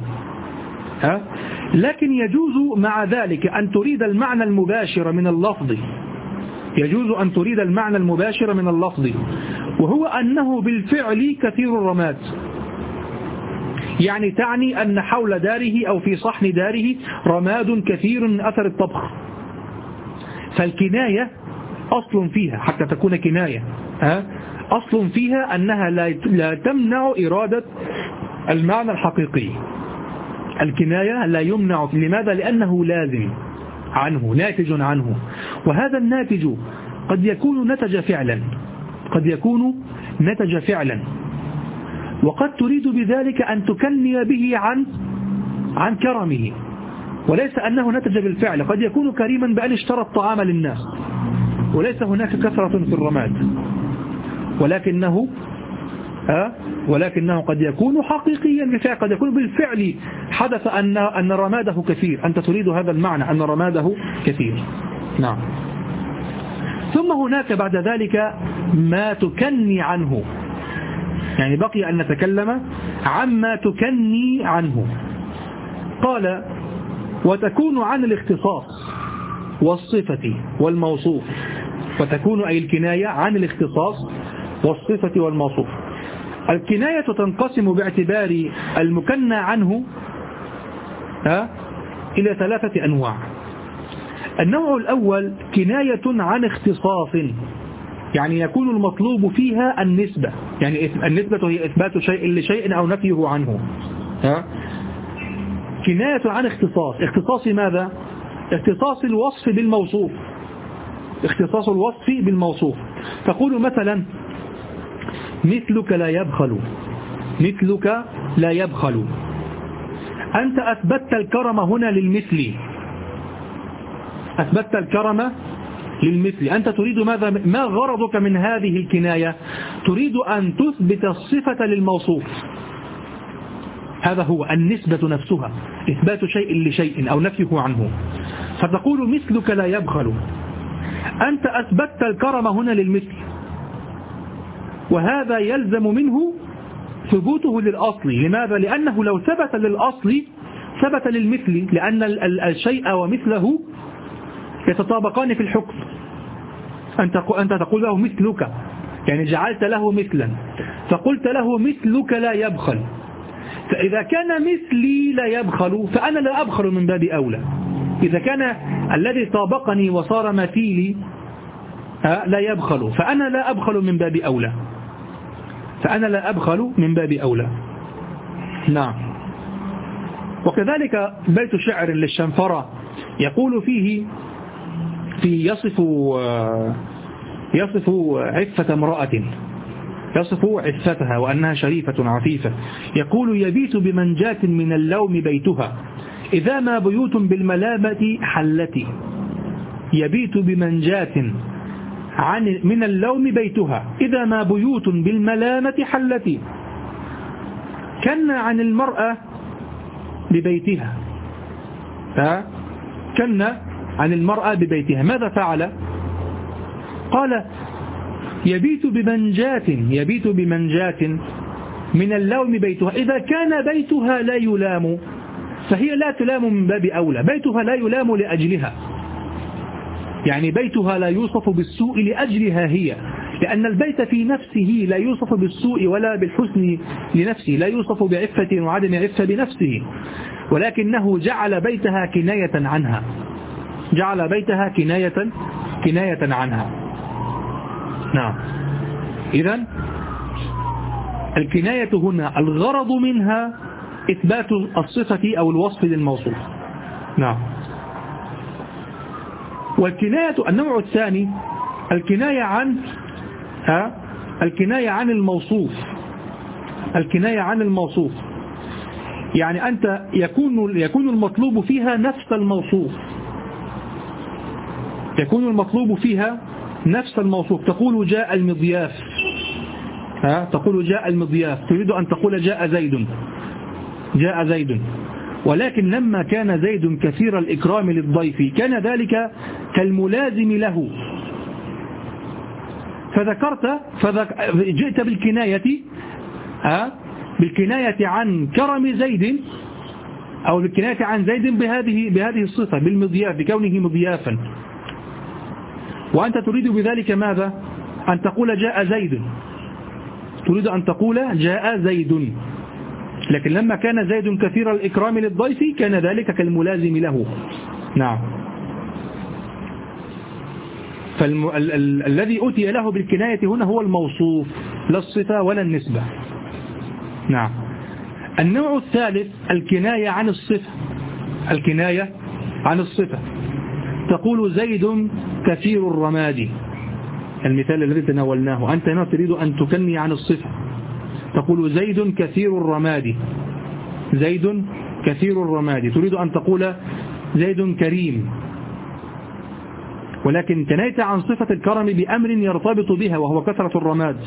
لكن يجوز مع ذلك أن تريد المعنى المباشر من اللفظ، يجوز أن تريد المعنى المباشر من اللفظ، وهو أنه بالفعل كثير الرماد، يعني تعني أن حول داره أو في صحن داره رماد كثير من أثر الطبخ. فالكناية أصل فيها، حتى تكون كناية أصل فيها أنها لا تمنع إرادة المعنى الحقيقي. الكناية لا يمنع. لماذا؟ لأنه لازم عنه، ناتج عنه، وهذا الناتج قد يكون نتج فعلا، وقد تريد بذلك أن تكني به عن كرمه، وليس أنه نتج بالفعل. قد يكون كريما بأن اشترى الطعام للناس وليس هناك كثرة في الرماد، ولكنه قد يكون حقيقيا بالفعل، قد يكون بالفعل حدث أن رماده كثير. أنت تريد هذا المعنى، أن رماده كثير. نعم. ثم هناك بعد ذلك ما تكني عنه، يعني بقي أن نتكلم عما تكني عنه. قال: وتكون عن الاختصاص والصفة والموصوف. وتكون أي الكناية عن الاختصاص والصفة والموصوف. الكناية تنقسم باعتبار المكنى عنه إلى 3 أنواع. النوع الأول كناية عن اختصاص، يعني يكون المطلوب فيها النسبة، يعني النسبة هي إثبات شيء لشيء أو نفيه عنه. كناية عن اختصاص. اختصاص ماذا؟ اختصاص الوصف بالموصوف. اختصاص الوصف بالموصوف. تقول مثلا: مثلك لا يبخل. مثلك لا يبخل. أنت أثبتت الكرم هنا للمثل، أثبتت الكرم للمثل. أنت تريد ماذا؟ ما غرضك من هذه الكناية؟ تريد أن تثبت الصفة للموصوف. هذا هو النسبة نفسها، إثبات شيء لشيء أو نفيه عنه. فتقول مثلك لا يبخل، أنت أثبتت الكرم هنا للمثل، وهذا يلزم منه ثبوته للأصل. لماذا؟ لأنه لو ثبت للأصل ثبت للمثل، لأن الشيء ومثله يتطابقان في الحكم. أنت تقول له مثلك، يعني جعلت له مثلا، فقلت له مثلك لا يبخل. فإذا كان مثلي لا يبخل فأنا لا أبخل من باب أولى. إذا كان الذي طابقني وصار مثيلي لا يبخل فأنا لا أبخل من باب أولى، فأنا لا أبخل من باب أولى. نعم. وكذلك بيت شعر للشنفرة يقول فيه يصف عفة امرأة، يصف عفتها وأنها شريفة عفيفة. يقول يبيت بمنجاة من اللوم بيتها إذا ما بيوت بالملامة حلتي. يبيت بمنجاة من اللوم بيتها إذا ما بيوت بالملامة حلتي. كن عن المرأة ببيتها، كن عن المرأة ببيتها. ماذا فعل؟ قال يبيت بمنجاة من اللوم بيتها. إذا كان بيتها لا يلام فهي لا تلام من باب أولى. بيتها لا يلام لأجلها، يعني بيتها لا يوصف بالسوء لأجلها هي، لأن البيت في نفسه لا يوصف بالسوء ولا بالحسن لنفسه، لا يوصف بعفة وعدم عفة بنفسه، ولكنه جعل بيتها كناية عنها، جعل بيتها كناية عنها. نعم. إذن الكناية هنا الغرض منها إثبات الصفة أو الوصف للموصوف. نعم. والكناية النوع الثاني الكناية عن الموصوف. الكناية عن الموصوف يعني أنت يكون المطلوب فيها نفس الموصوف، يكون المطلوب فيها نفس الموصوف. تقول جاء المضياف، تقول جاء المضياف، تريد أن تقول جاء زيد، ولكن لما كان زيد كثير الإكرام للضيف كان ذلك كالملازم له، جئت بالكناية عن كرم زيد أو بالكناية عن زيد بهذه الصفة، بالمضياف، بكونه مضيافا. وأنت تريد بذلك ماذا؟ أن تقول جاء زيد، تريد أن تقول جاء زيد، لكن لما كان زيد كثير الإكرام للضيف كان ذلك كالملازم له. نعم. فالذي أتي له بالكناية هنا هو الموصوف، لا الصفة ولا النسبة. نعم. النوع الثالث الكناية عن الصفة. الكناية عن الصفة تقول زيد كثير الرماد، المثال الذي تناولناه. أنت هنا تريد أن تكني عن الصفة، تقول زيد كثير الرماد، زيد كثير الرماد. تريد أن تقول زيد كريم، ولكن كنيت عن صفة الكرم بأمر يرتبط بها وهو كثرة الرماد.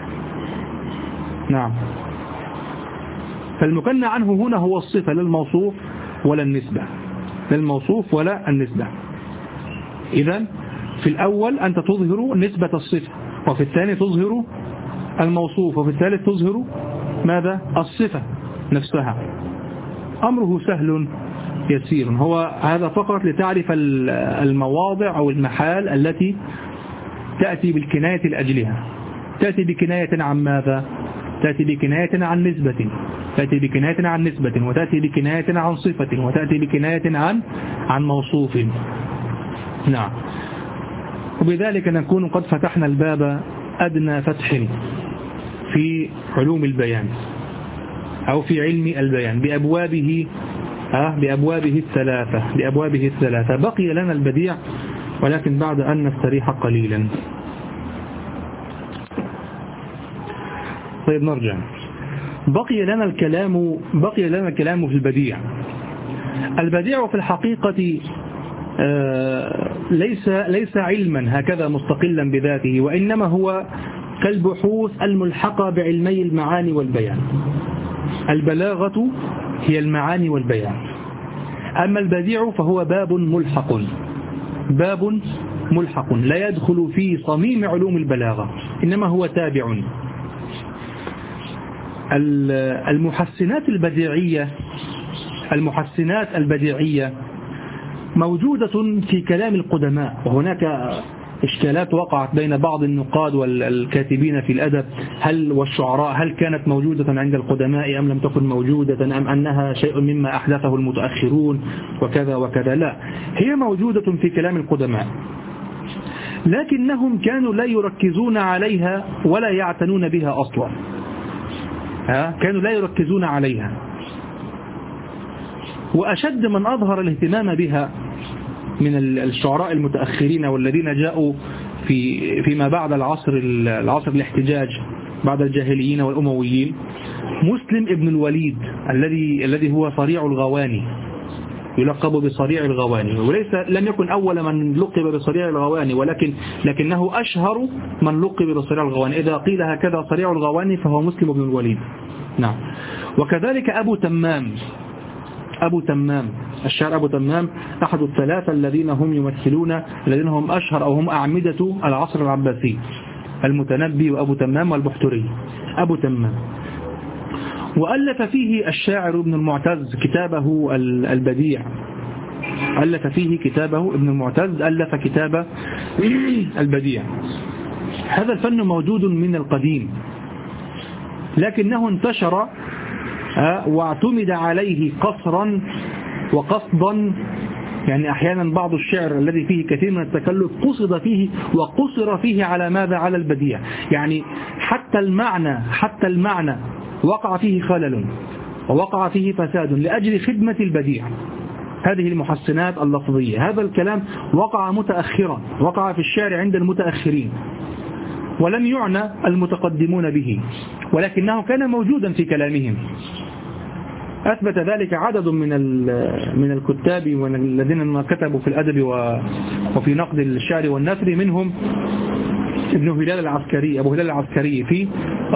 نعم. فالمكنى عنه هنا هو الصفة للموصوف ولا النسبة، للموصوف ولا النسبة. إذن في الأول أنت تظهر نسبة الصفة، وفي الثاني تظهر الموصوف، وفي الثالث تظهر ماذا؟ الصفة نفسها. أمره سهل يسير. هو هذا فقط لتعرف المواضع أو المحال التي تأتي بالكناية لأجلها. تأتي بكناية عن ماذا؟ تأتي بكناية عن نسبة، تأتي بكناية عن نسبة، وتأتي بكناية عن صفة، وتأتي بكناية عن موصوف. نعم. وبذلك نكون قد فتحنا الباب أدنى فتح في علوم البيان أو في علم البيان بأبوابه الثلاثة. بقي لنا البديع ولكن بعد أن نستريح قليلا. طيب نرجع. بقي لنا الكلام في البديع. البديع في الحقيقة ليس علما هكذا مستقلا بذاته، وإنما هو كالبحوث الملحقة بعلمي المعاني والبيان. البلاغة هي المعاني والبيان، أما البديع فهو باب ملحق لا يدخل في صميم علوم البلاغة، إنما هو تابع. المحسنات البديعية موجودة في كلام القدماء، وهناك إشكالات وقعت بين بعض النقاد والكاتبين في الأدب والشعراء، هل كانت موجودة عند القدماء أم لم تكن موجودة، أم أنها شيء مما أحدثه المتأخرون وكذا وكذا. لا، هي موجودة في كلام القدماء، لكنهم كانوا لا يركزون عليها ولا يعتنون بها أصلا. كانوا لا يركزون عليها. وأشد من أظهر الاهتمام بها من الشعراء المتأخرين والذين جاءوا فيما بعد العصر الاحتجاج بعد الجاهليين والأمويين، مسلم ابن الوليد الذي هو صريع الغواني، يلقب بصريع الغواني، لم يكن أول من لقب بصريع الغواني، لكنه أشهر من لقب بصريع الغواني. إذا قيل هكذا صريع الغواني فهو مسلم ابن الوليد. نعم. وكذلك أبو تمام الشاعر أبو تمام أحد الثلاثة الذين هم أشهر أو هم أعمدة العصر العباسي، المتنبي وأبو تمام والبحتري. أبو تمام وألف فيه الشاعر ابن المعتز كتابه البديع، ألف كتاب البديع. هذا الفن موجود من القديم، لكنه انتشر واعتمد عليه قصرا وقصدا. يعني أحيانا بعض الشعر الذي فيه كثير من التكلف وقصر فيه على ماذا؟ على البديع. يعني حتى المعنى وقع فيه خلل ووقع فيه فساد لأجل خدمة البديع. هذه المحسنات اللفظية، هذا الكلام وقع متأخرا، وقع في الشعر عند المتأخرين ولم يعنى المتقدمون به، ولكنه كان موجودا في كلامهم. أثبت ذلك عدد من الكتاب والذين كتبوا في الأدب وفي نقد الشعر والنثر، منهم أبو هلال العسكري في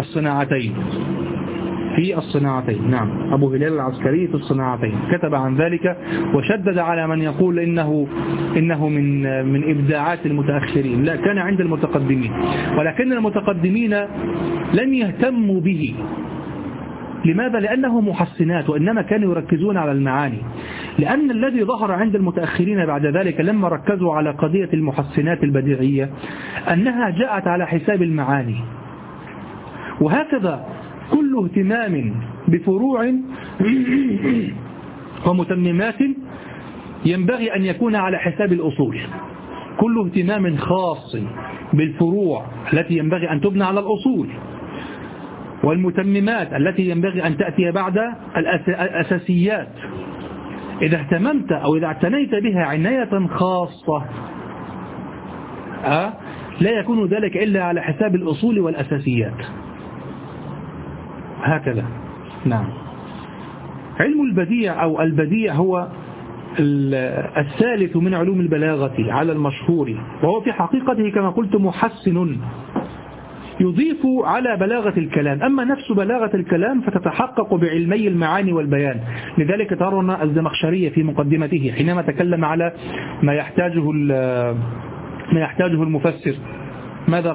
الصناعتين. نعم، أبو هلال العسكري في الصناعتين كتب عن ذلك وشدد على من يقول إنه من إبداعات المتأخرين. لا، كان عند المتقدمين، ولكن المتقدمين لم يهتموا به. لماذا؟ لأنه محسنات، وإنما كانوا يركزون على المعاني. لأن الذي ظهر عند المتأخرين بعد ذلك لما ركزوا على قضية المحسنات البديعية أنها جاءت على حساب المعاني. وهكذا كل اهتمام بفروع ومتممات ينبغي أن يكون على حساب الأصول. كل اهتمام خاص بالفروع التي ينبغي أن تبنى على الأصول، والمتممات التي ينبغي أن تأتي بعد الأساسيات. إذا اهتممت أو إذا اعتنيت بها عناية خاصة لا يكون ذلك إلا على حساب الأصول والأساسيات. هكذا. نعم. علم البديع أو البديع هو الثالث من علوم البلاغة على المشهور، وهو في حقيقته كما قلت محسن يضيف على بلاغة الكلام. أما نفس بلاغة الكلام فتتحقق بعلمي المعاني والبيان. لذلك ترون الزمخشري في مقدمته حينما تكلم على ما يحتاجه المفسر ماذا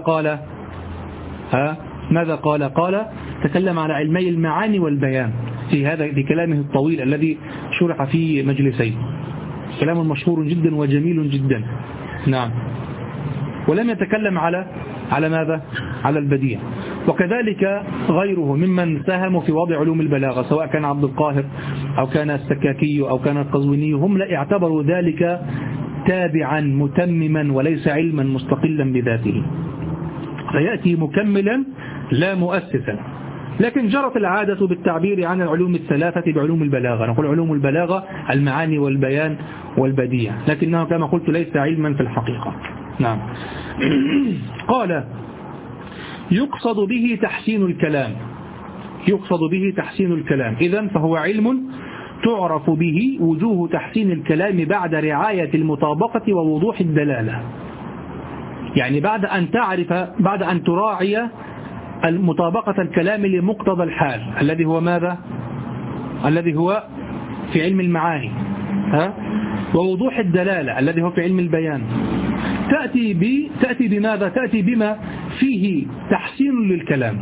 قال؟ قال تكلم على علمي المعاني والبيان في كلامه الطويل الذي شرح في مجلسين. كلام مشهور جدا وجميل جدا. نعم. ولم يتكلم على ماذا؟ على البديع. وكذلك غيره ممن ساهموا في وضع علوم البلاغة، سواء كان عبد القاهر أو كان السكاكي أو كان القزويني، هم لا اعتبروا ذلك تابعا متمما وليس علما مستقلا بذاته، فيأتي مكملا لا مؤسسا. لكن جرت العادة بالتعبير عن العلوم الثلاثة بعلوم البلاغة، نقول علوم البلاغة المعاني والبيان والبديع، لكنه كما قلت ليس علما في الحقيقة. نعم. قال يقصد به تحسين الكلام. إذن فهو علم تعرف به وجوه تحسين الكلام بعد رعاية المطابقة ووضوح الدلالة. يعني بعد أن تراعي المطابقة الكلام لمقتضى الحال الذي هو ماذا؟ الذي هو في علم المعاني، ووضوح الدلالة الذي هو في علم البيان. تأتي بماذا؟ تأتي بما فيه تحسين للكلام.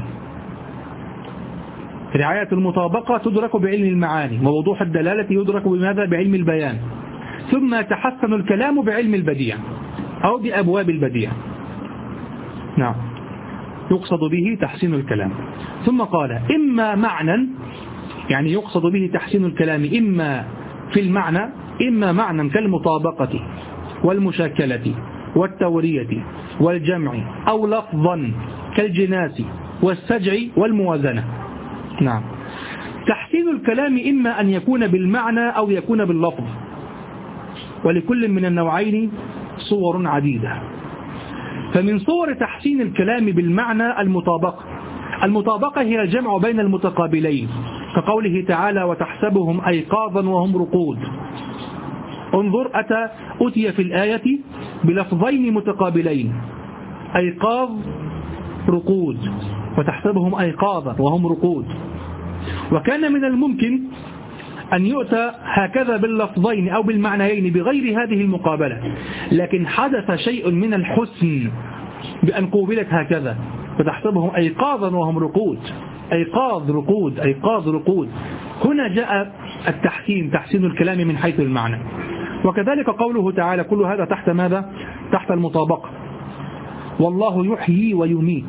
رعاية المطابقة تدرك بعلم المعاني، ووضوح الدلالة يدرك بماذا؟ بعلم البيان. ثم يتحسن الكلام بعلم البديع أو بأبواب البديع. نعم، يقصد به تحسين الكلام. ثم قال إما معنى، يعني يقصد به تحسين الكلام إما في المعنى، إما معنى كالمطابقة والمشاكلة والتورية والجمع، أو لفظا كالجناس والسجع والموازنة. نعم، تحسين الكلام إما أن يكون بالمعنى أو يكون باللفظ، ولكل من النوعين صور عديدة. فمن صور تحسين الكلام بالمعنى المطابقة هي الجمع بين المتقابلين، كقوله تعالى وتحسبهم أيقاظا وهم رقود. انظر، أتي في الآية بلفظين متقابلين، أيقاظ رقود، وتحسبهم أيقاظا وهم رقود. وكان من الممكن أن يؤتى هكذا باللفظين أو بالمعنيين بغير هذه المقابلة، لكن حدث شيء من الحسن بأن قوبلت هكذا، وتحسبهم أيقاظا وهم رقود، أيقاظ رقود، أيقاظ رقود. هنا جاء التحسين، تحسين الكلام من حيث المعنى. وكذلك قوله تعالى، كل هذا تحت ماذا؟ تحت المطابقة. والله يحيي ويميت.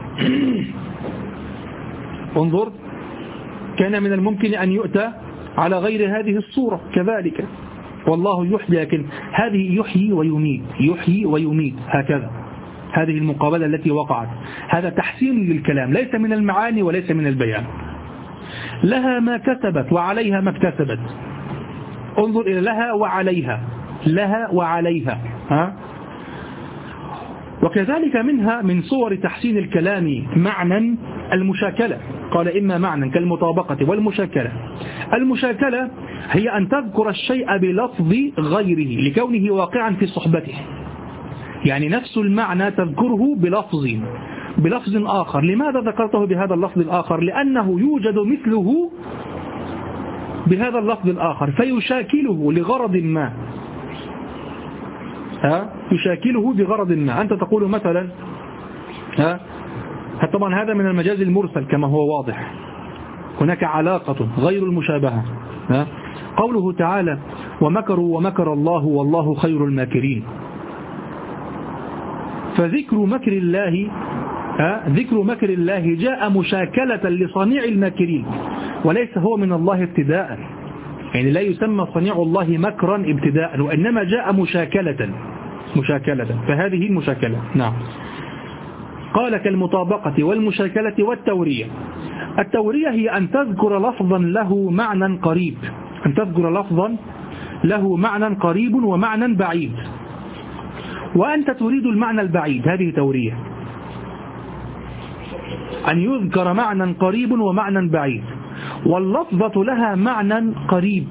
انظر، كان من الممكن أن يؤتى على غير هذه الصورة كذلك، والله يحيي، لكن هذه يحيي ويميت، يحيي ويميت هكذا، هذه المقابلة التي وقعت. هذا تحسين للكلام، ليس من المعاني وليس من البيان. لها ما كسبت وعليها ما اكتسبت. انظر إلى لها وعليها، لها وعليها. وكذلك منها من صور تحسين الكلام معنى المشاكلة. قال إما معنى كالمطابقة والمشاكلة. المشاكلة هي أن تذكر الشيء بلفظ غيره لكونه واقعا في صحبته، يعني نفس المعنى تذكره بلفظ آخر. لماذا ذكرته بهذا اللفظ الآخر؟ لأنه يوجد مثله بهذا اللفظ الآخر فيشاكله لغرض ما، يشاكله بغرض ما. أنت تقول مثلا، طبعا هذا من المجاز المرسل كما هو واضح، هناك علاقة غير المشابهة. قوله تعالى ومكروا ومكر الله والله خير الماكرين. فذكر مكر الله، ذكر مكر الله جاء مشاكلة لصنيع الماكرين، وليس هو من الله ابتداء، يعني لا يسمى صنيع الله مكرا ابتداء، وإنما جاء مشاكلة، فهذه المشاكلة. نعم. قال كالمطابقة والمشاكلة والتورية. التورية هي أن تذكر لفظا له معنى قريب، أن تذكر لفظا له معنى قريب ومعنى بعيد، وأنت تريد المعنى البعيد، هذه تورية. أن يذكر معنى قريب ومعنى بعيد، واللفظة لها معنى قريب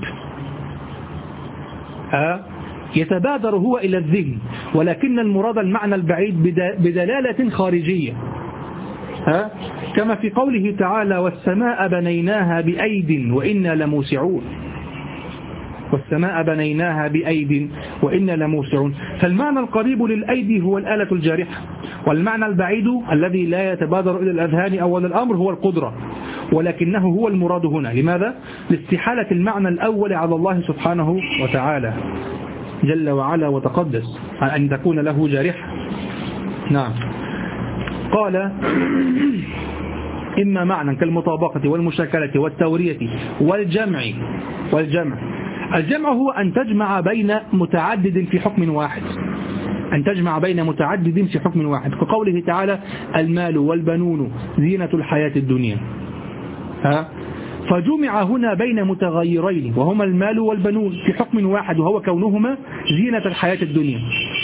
يتبادر هو إلى الذهن، ولكن المراد المعنى البعيد بدلالة خارجية، كما في قوله تعالى والسماء بنيناها بأيد وإنا لموسعون، والسماء بنيناها بأيد وإنا لموسعون. فالمعنى القريب للأيدي هو الآلة الجارحة، والمعنى البعيد الذي لا يتبادر إلى الأذهان أول الأمر هو القدرة، ولكنه هو المراد هنا. لماذا؟ لاستحالة المعنى الأول على الله سبحانه وتعالى جل وعلا وتقدس أن تكون له جارحة. نعم. قال إما معنى كالمطابقة والمشاكلة والتورية والجمع. الجمع هو أن تجمع بين متعدد في حكم واحد، أن تجمع بين متعدد في حكم واحد، كقوله تعالى المال والبنون زينة الحياة الدنيا. فجمع هنا بين متغيرين وهما المال والبنون في حكم واحد، وهو كونهما زينة الحياة الدنيا.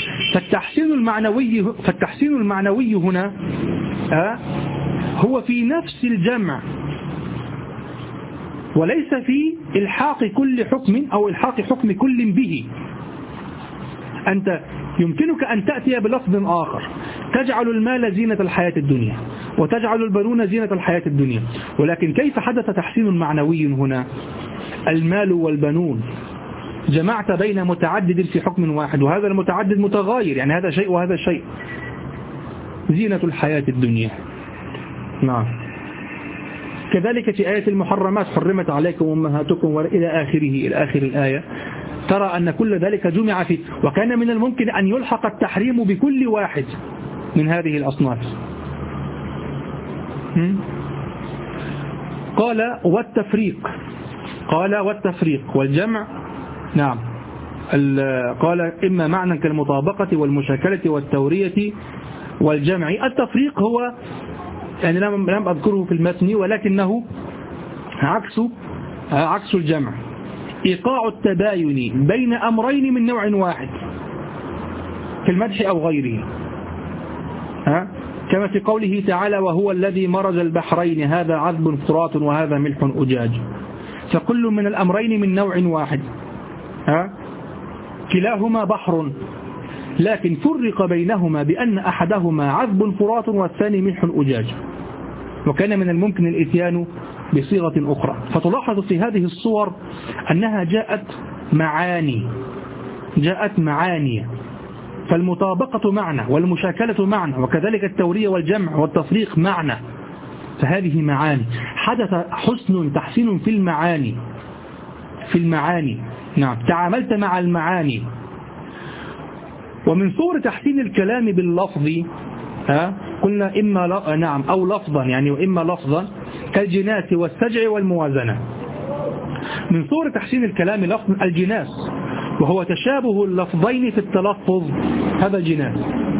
فالتحسين المعنوي هنا هو في نفس الجمع، وليس في إلحاق كل حكم أو إلحاق حكم كل به. أنت يمكنك أن تأتي بلفظ آخر، تجعل المال زينة الحياة الدنيا وتجعل البنون زينة الحياة الدنيا، ولكن كيف حدث تحسين معنوي هنا؟ المال والبنون جمعت بين متعدد في حكم واحد، وهذا المتعدد متغاير، يعني هذا شيء وهذا شيء. زينة الحياة الدنيا. نعم. كذلك في آية المحرمات حرمت عليكم أمهاتكم وإلى آخره، إلى آخر الآية، ترى أن كل ذلك جمع فيه، وكان من الممكن أن يلحق التحريم بكل واحد من هذه الأصناف. قال والتفريق والجمع. نعم. قال إما معنى كالمطابقة والمشاكلة والتورية والجمع. التفريق هو يعني لم أذكره في المتن، ولكنه عكس الجمع، إيقاع التباين بين أمرين من نوع واحد في المدح أو غيره، كما في قوله تعالى وهو الذي مرج البحرين هذا عذب فرات وهذا ملح أجاج، فكل من الأمرين من نوع واحد، كلاهما بحر، لكن فرق بينهما بأن أحدهما عذب فرات والثاني ملح أجاج، وكان من الممكن الإتيان بصيغة أخرى. فتلاحظ في هذه الصور أنها جاءت معاني، فالمطابقة معنى والمشاكلة معنى، وكذلك التورية والجمع والتفريق معنى، فهذه معاني. حدث تحسين في المعاني. نعم، تعاملت مع المعاني. ومن صور تحسين الكلام باللفظ قلنا إما نعم أو لفظا، يعني وإما لفظا كالجناس والسجع والموازنة. من صور تحسين الكلام لفظ الجناس، وهو تشابه اللفظين في التلفظ، هذا الجناس.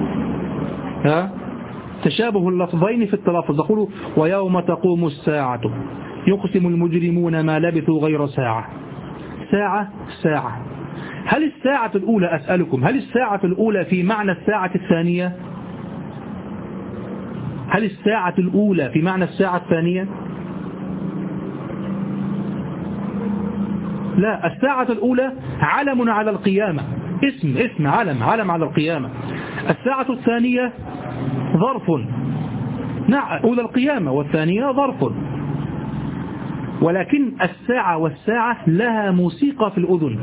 تشابه اللفظين في التلفظ، يقول ويوم تقوم الساعة يقسم المجرمون ما لبثوا غير ساعة. ساعة. هل الساعة الأولى، أسألكم، هل الساعة الأولى في معنى الساعة الثانية؟ هل الساعة الأولى في معنى الساعة الثانية؟ لا، الساعة الأولى علم على القيامة، اسم علم على القيامة. الساعة الثانية ظرف، نعم، أولى القيامة والثانية ظرف، ولكن الساعة والساعة لها موسيقى في الأذن.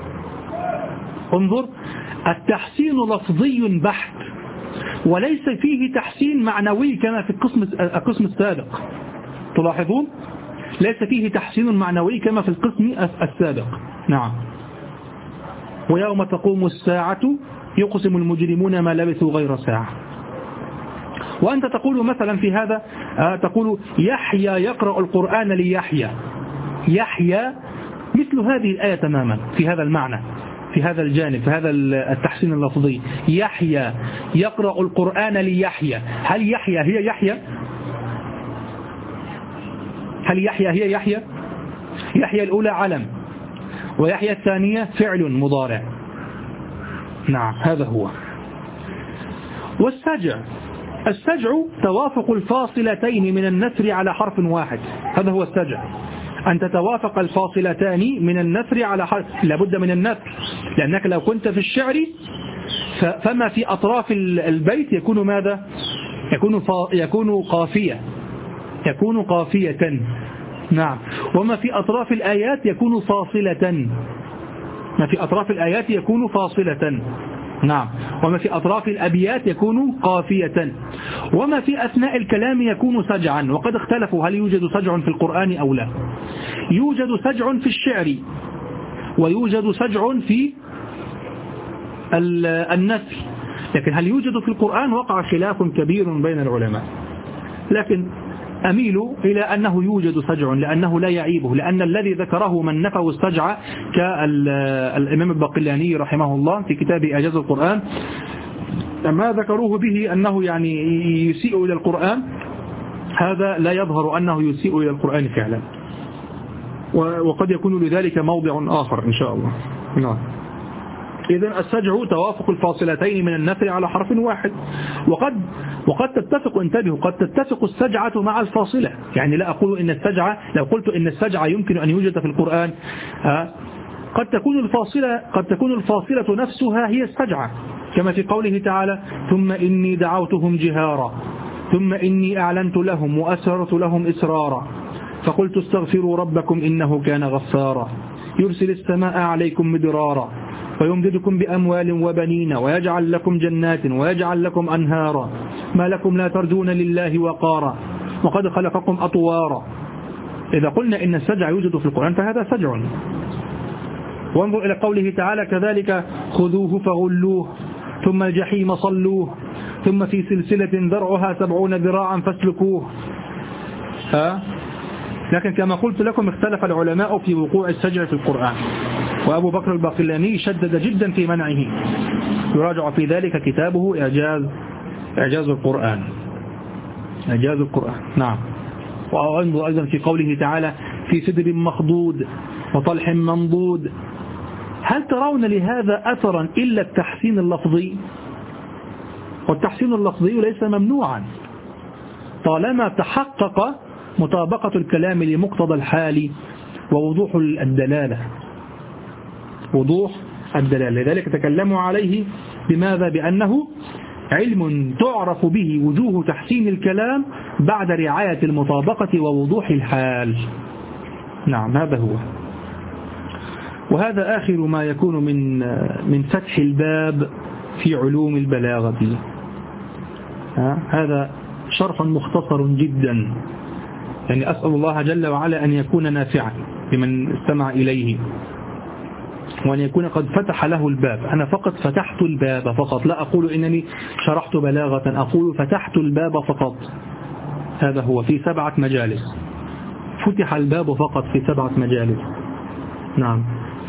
انظر، التحسين لفظي بحت، وليس فيه تحسين معنوي كما في القسم السابق. تلاحظون، ليس فيه تحسين معنوي كما في القسم السابق. نعم. ويوم تقوم الساعة يقسم المجرمون ما لبثوا غير ساعة. وأنت تقول مثلا في هذا، تقول يحيى يقرأ القرآن ليحيى. يحيى مثل هذه الآية تماما في هذا المعنى، في هذا الجانب، في هذا التحسين اللفظي. يحيى يقرأ القرآن ليحيى. هل يحيى هي يحيى؟ هل يحيى هي يحيى؟ يحيى الأولى علم، ويحيى الثانية فعل مضارع. نعم، هذا هو. السجع توافق الفاصلتين من النثر على حرف واحد، هذا هو السجع، أن تتوافق الفاصلتان من النثر على حرف. لابد من النثر، لأنك لو كنت في الشعر فما في أطراف البيت يكون ماذا؟ يكون قافية. نعم. وما في أطراف الآيات يكون فاصلة. ما في أطراف الآيات يكون فاصلة. نعم. وما في أطراف الأبيات يكون قافية. وما في أثناء الكلام يكون سجعا. وقد اختلفوا هل يوجد سجع في القرآن أو لا. يوجد سجع في الشعر، ويوجد سجع في النثر، لكن هل يوجد في القرآن؟ وقع خلاف كبير بين العلماء، لكن أميل إلى أنه يوجد سجع، لأنه لا يعيبه، لأن الذي ذكره من نفوا السجع كالإمام الباقلاني رحمه الله في كتاب إعجاز القرآن، ما ذكروه به أنه يعني يسيء إلى القرآن، هذا لا يظهر أنه يسيء إلى القرآن فعلا، وقد يكون لذلك موضع آخر إن شاء الله. نعم. إذن السجع توافق الفاصلتين من النثر على حرف واحد. وقد تتفق، انتبهوا، قد تتفق السجعة مع الفاصلة. يعني لا أقول إن السجعة، لو قلت إن السجعة يمكن أن يوجد في القرآن، قد تكون الفاصلة نفسها هي السجعة، كما في قوله تعالى: ثم إني دعوتهم جهارا، ثم إني أعلنت لهم وأسررت لهم إسرارا، فقلت استغفروا ربكم إنه كان غفارا، يرسل السماء عليكم مدرارا، ويمددكم بأموال وبنين، ويجعل لكم جنات ويجعل لكم أنهارا، ما لكم لا ترجون لله وقارا، وقد خلقكم أطوارا. إذا قلنا إن السجع يوجد في القرآن فهذا سجع. وانظر إلى قوله تعالى: كذلك خذوه فغلوه ثم الجحيم صلوه ثم في سلسلة ذرعها 70 ذراعا فاسلكوه. لكن كما قلت لكم اختلف العلماء في وقوع السجع في القرآن، وأبو بكر الباقلاني شدد جدا في منعه، يراجع في ذلك كتابه إعجاز القرآن. إعجاز القرآن، نعم. وأنظر أيضا في قوله تعالى: في سدر مخضود وطلح منضود. هل ترون لهذا أثرا إلا التحسين اللفظي؟ والتحسين اللفظي ليس ممنوعا طالما تحقق مطابقة الكلام لمقتضى الحال ووضوح الدلالة. وضوح الدلالة، لذلك تكلموا عليه بماذا؟ بأنه علم تعرف به وجوه تحسين الكلام بعد رعاية المطابقة ووضوح الحال. نعم، هذا هو. وهذا آخر ما يكون من فتح الباب في علوم البلاغة. هذا شرح مختصر جدا، يعني أسأل الله جل وعلا أن يكون نافعا لمن استمع إليه، وأن يكون قد فتح له الباب. أنا فقط فتحت الباب فقط، لا أقول إنني شرحت بلاغة، أقول فتحت الباب فقط. هذا هو، في 7 مجالس فتح الباب فقط، في 7 مجالس. نعم.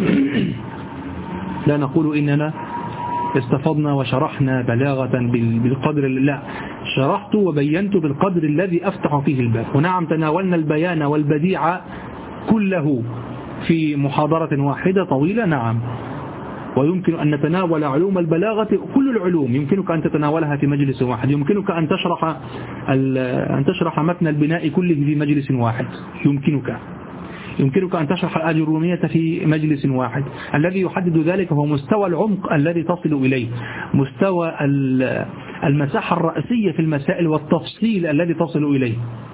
لا نقول إننا استفضنا وشرحنا بلاغة بالقدر، لا، شرحت وبينت بالقدر الذي أفتح فيه الباب. ونعم، تناولنا البيان والبديع كله في محاضرة واحدة طويلة، نعم. ويمكن أن نتناول علوم البلاغة، كل العلوم يمكنك أن تتناولها في مجلس واحد. يمكنك أن تشرح متن البناء كله في مجلس واحد. يمكنك أن تشرح الأجرومية في مجلس واحد. الذي يحدد ذلك هو مستوى العمق الذي تصل إليه، مستوى المساحة الرئيسية في المسائل والتفصيل الذي تصل إليه.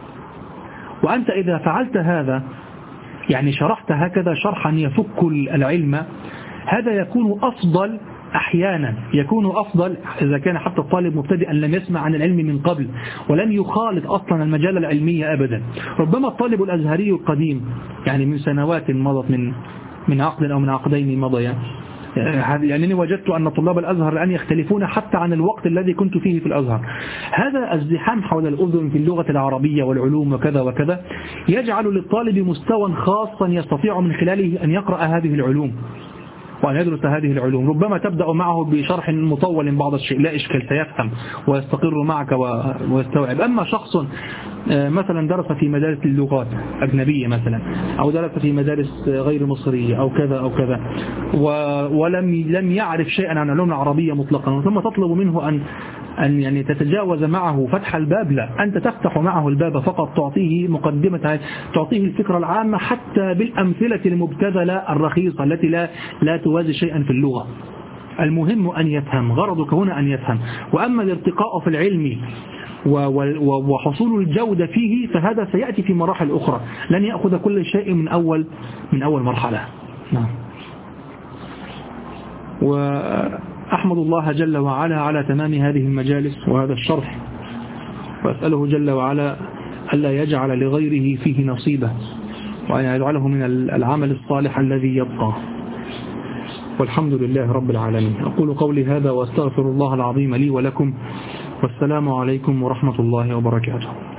وأنت إذا فعلت هذا، يعني شرحت هكذا شرحا يفك العلم، هذا يكون أفضل أحيانا، يكون أفضل إذا كان حتى الطالب مبتدئا لم يسمع عن العلم من قبل ولم يخالط أصلا المجال العلمية أبدا. ربما الطالب الأزهري القديم، يعني من سنوات مضت، من عقد أو من عقدين مضيا، يعني وجدت أن طلاب الأزهر الآن يختلفون حتى عن الوقت الذي كنت فيه في الأزهر. هذا الزحام حول الأذن في اللغة العربية والعلوم وكذا وكذا يجعل للطالب مستوى خاصا يستطيع من خلاله أن يقرأ هذه العلوم وأن يدرس هذه العلوم. ربما تبدأ معه بشرح مطول بعض الشيء، لا إشكال، سيفهم ويستقر معك ويستوعب. أما شخص مثلا درس في مدارس اللغات أجنبية مثلا، أو درس في مدارس غير مصرية أو كذا أو كذا، ولم يعرف شيئا عن العلوم العربية مطلقا، ثم تطلب منه أن يعني تتجاوز معه فتح الباب، لا، أنت تفتح معه الباب فقط، تعطيه مقدمة، تعطيه الفكرة العامة حتى بالأمثلة المبتذلة الرخيصة التي لا توازي شيئا في اللغة. المهم أن يفهم، غرضك هنا أن يفهم. وأما الارتقاء في العلم وحصول الجودة فيه فهذا سيأتي في مراحل أخرى، لن يأخذ كل شيء من أول مرحلة. نعم. وأحمد الله جل وعلا على تمام هذه المجالس وهذا الشرح، وأسأله جل وعلا ألا يجعل لغيره فيه نصيبه، وأن يجعله من العمل الصالح الذي يبقى. والحمد لله رب العالمين. أقول قولي هذا وأستغفر الله العظيم لي ولكم، والسلام عليكم ورحمة الله وبركاته.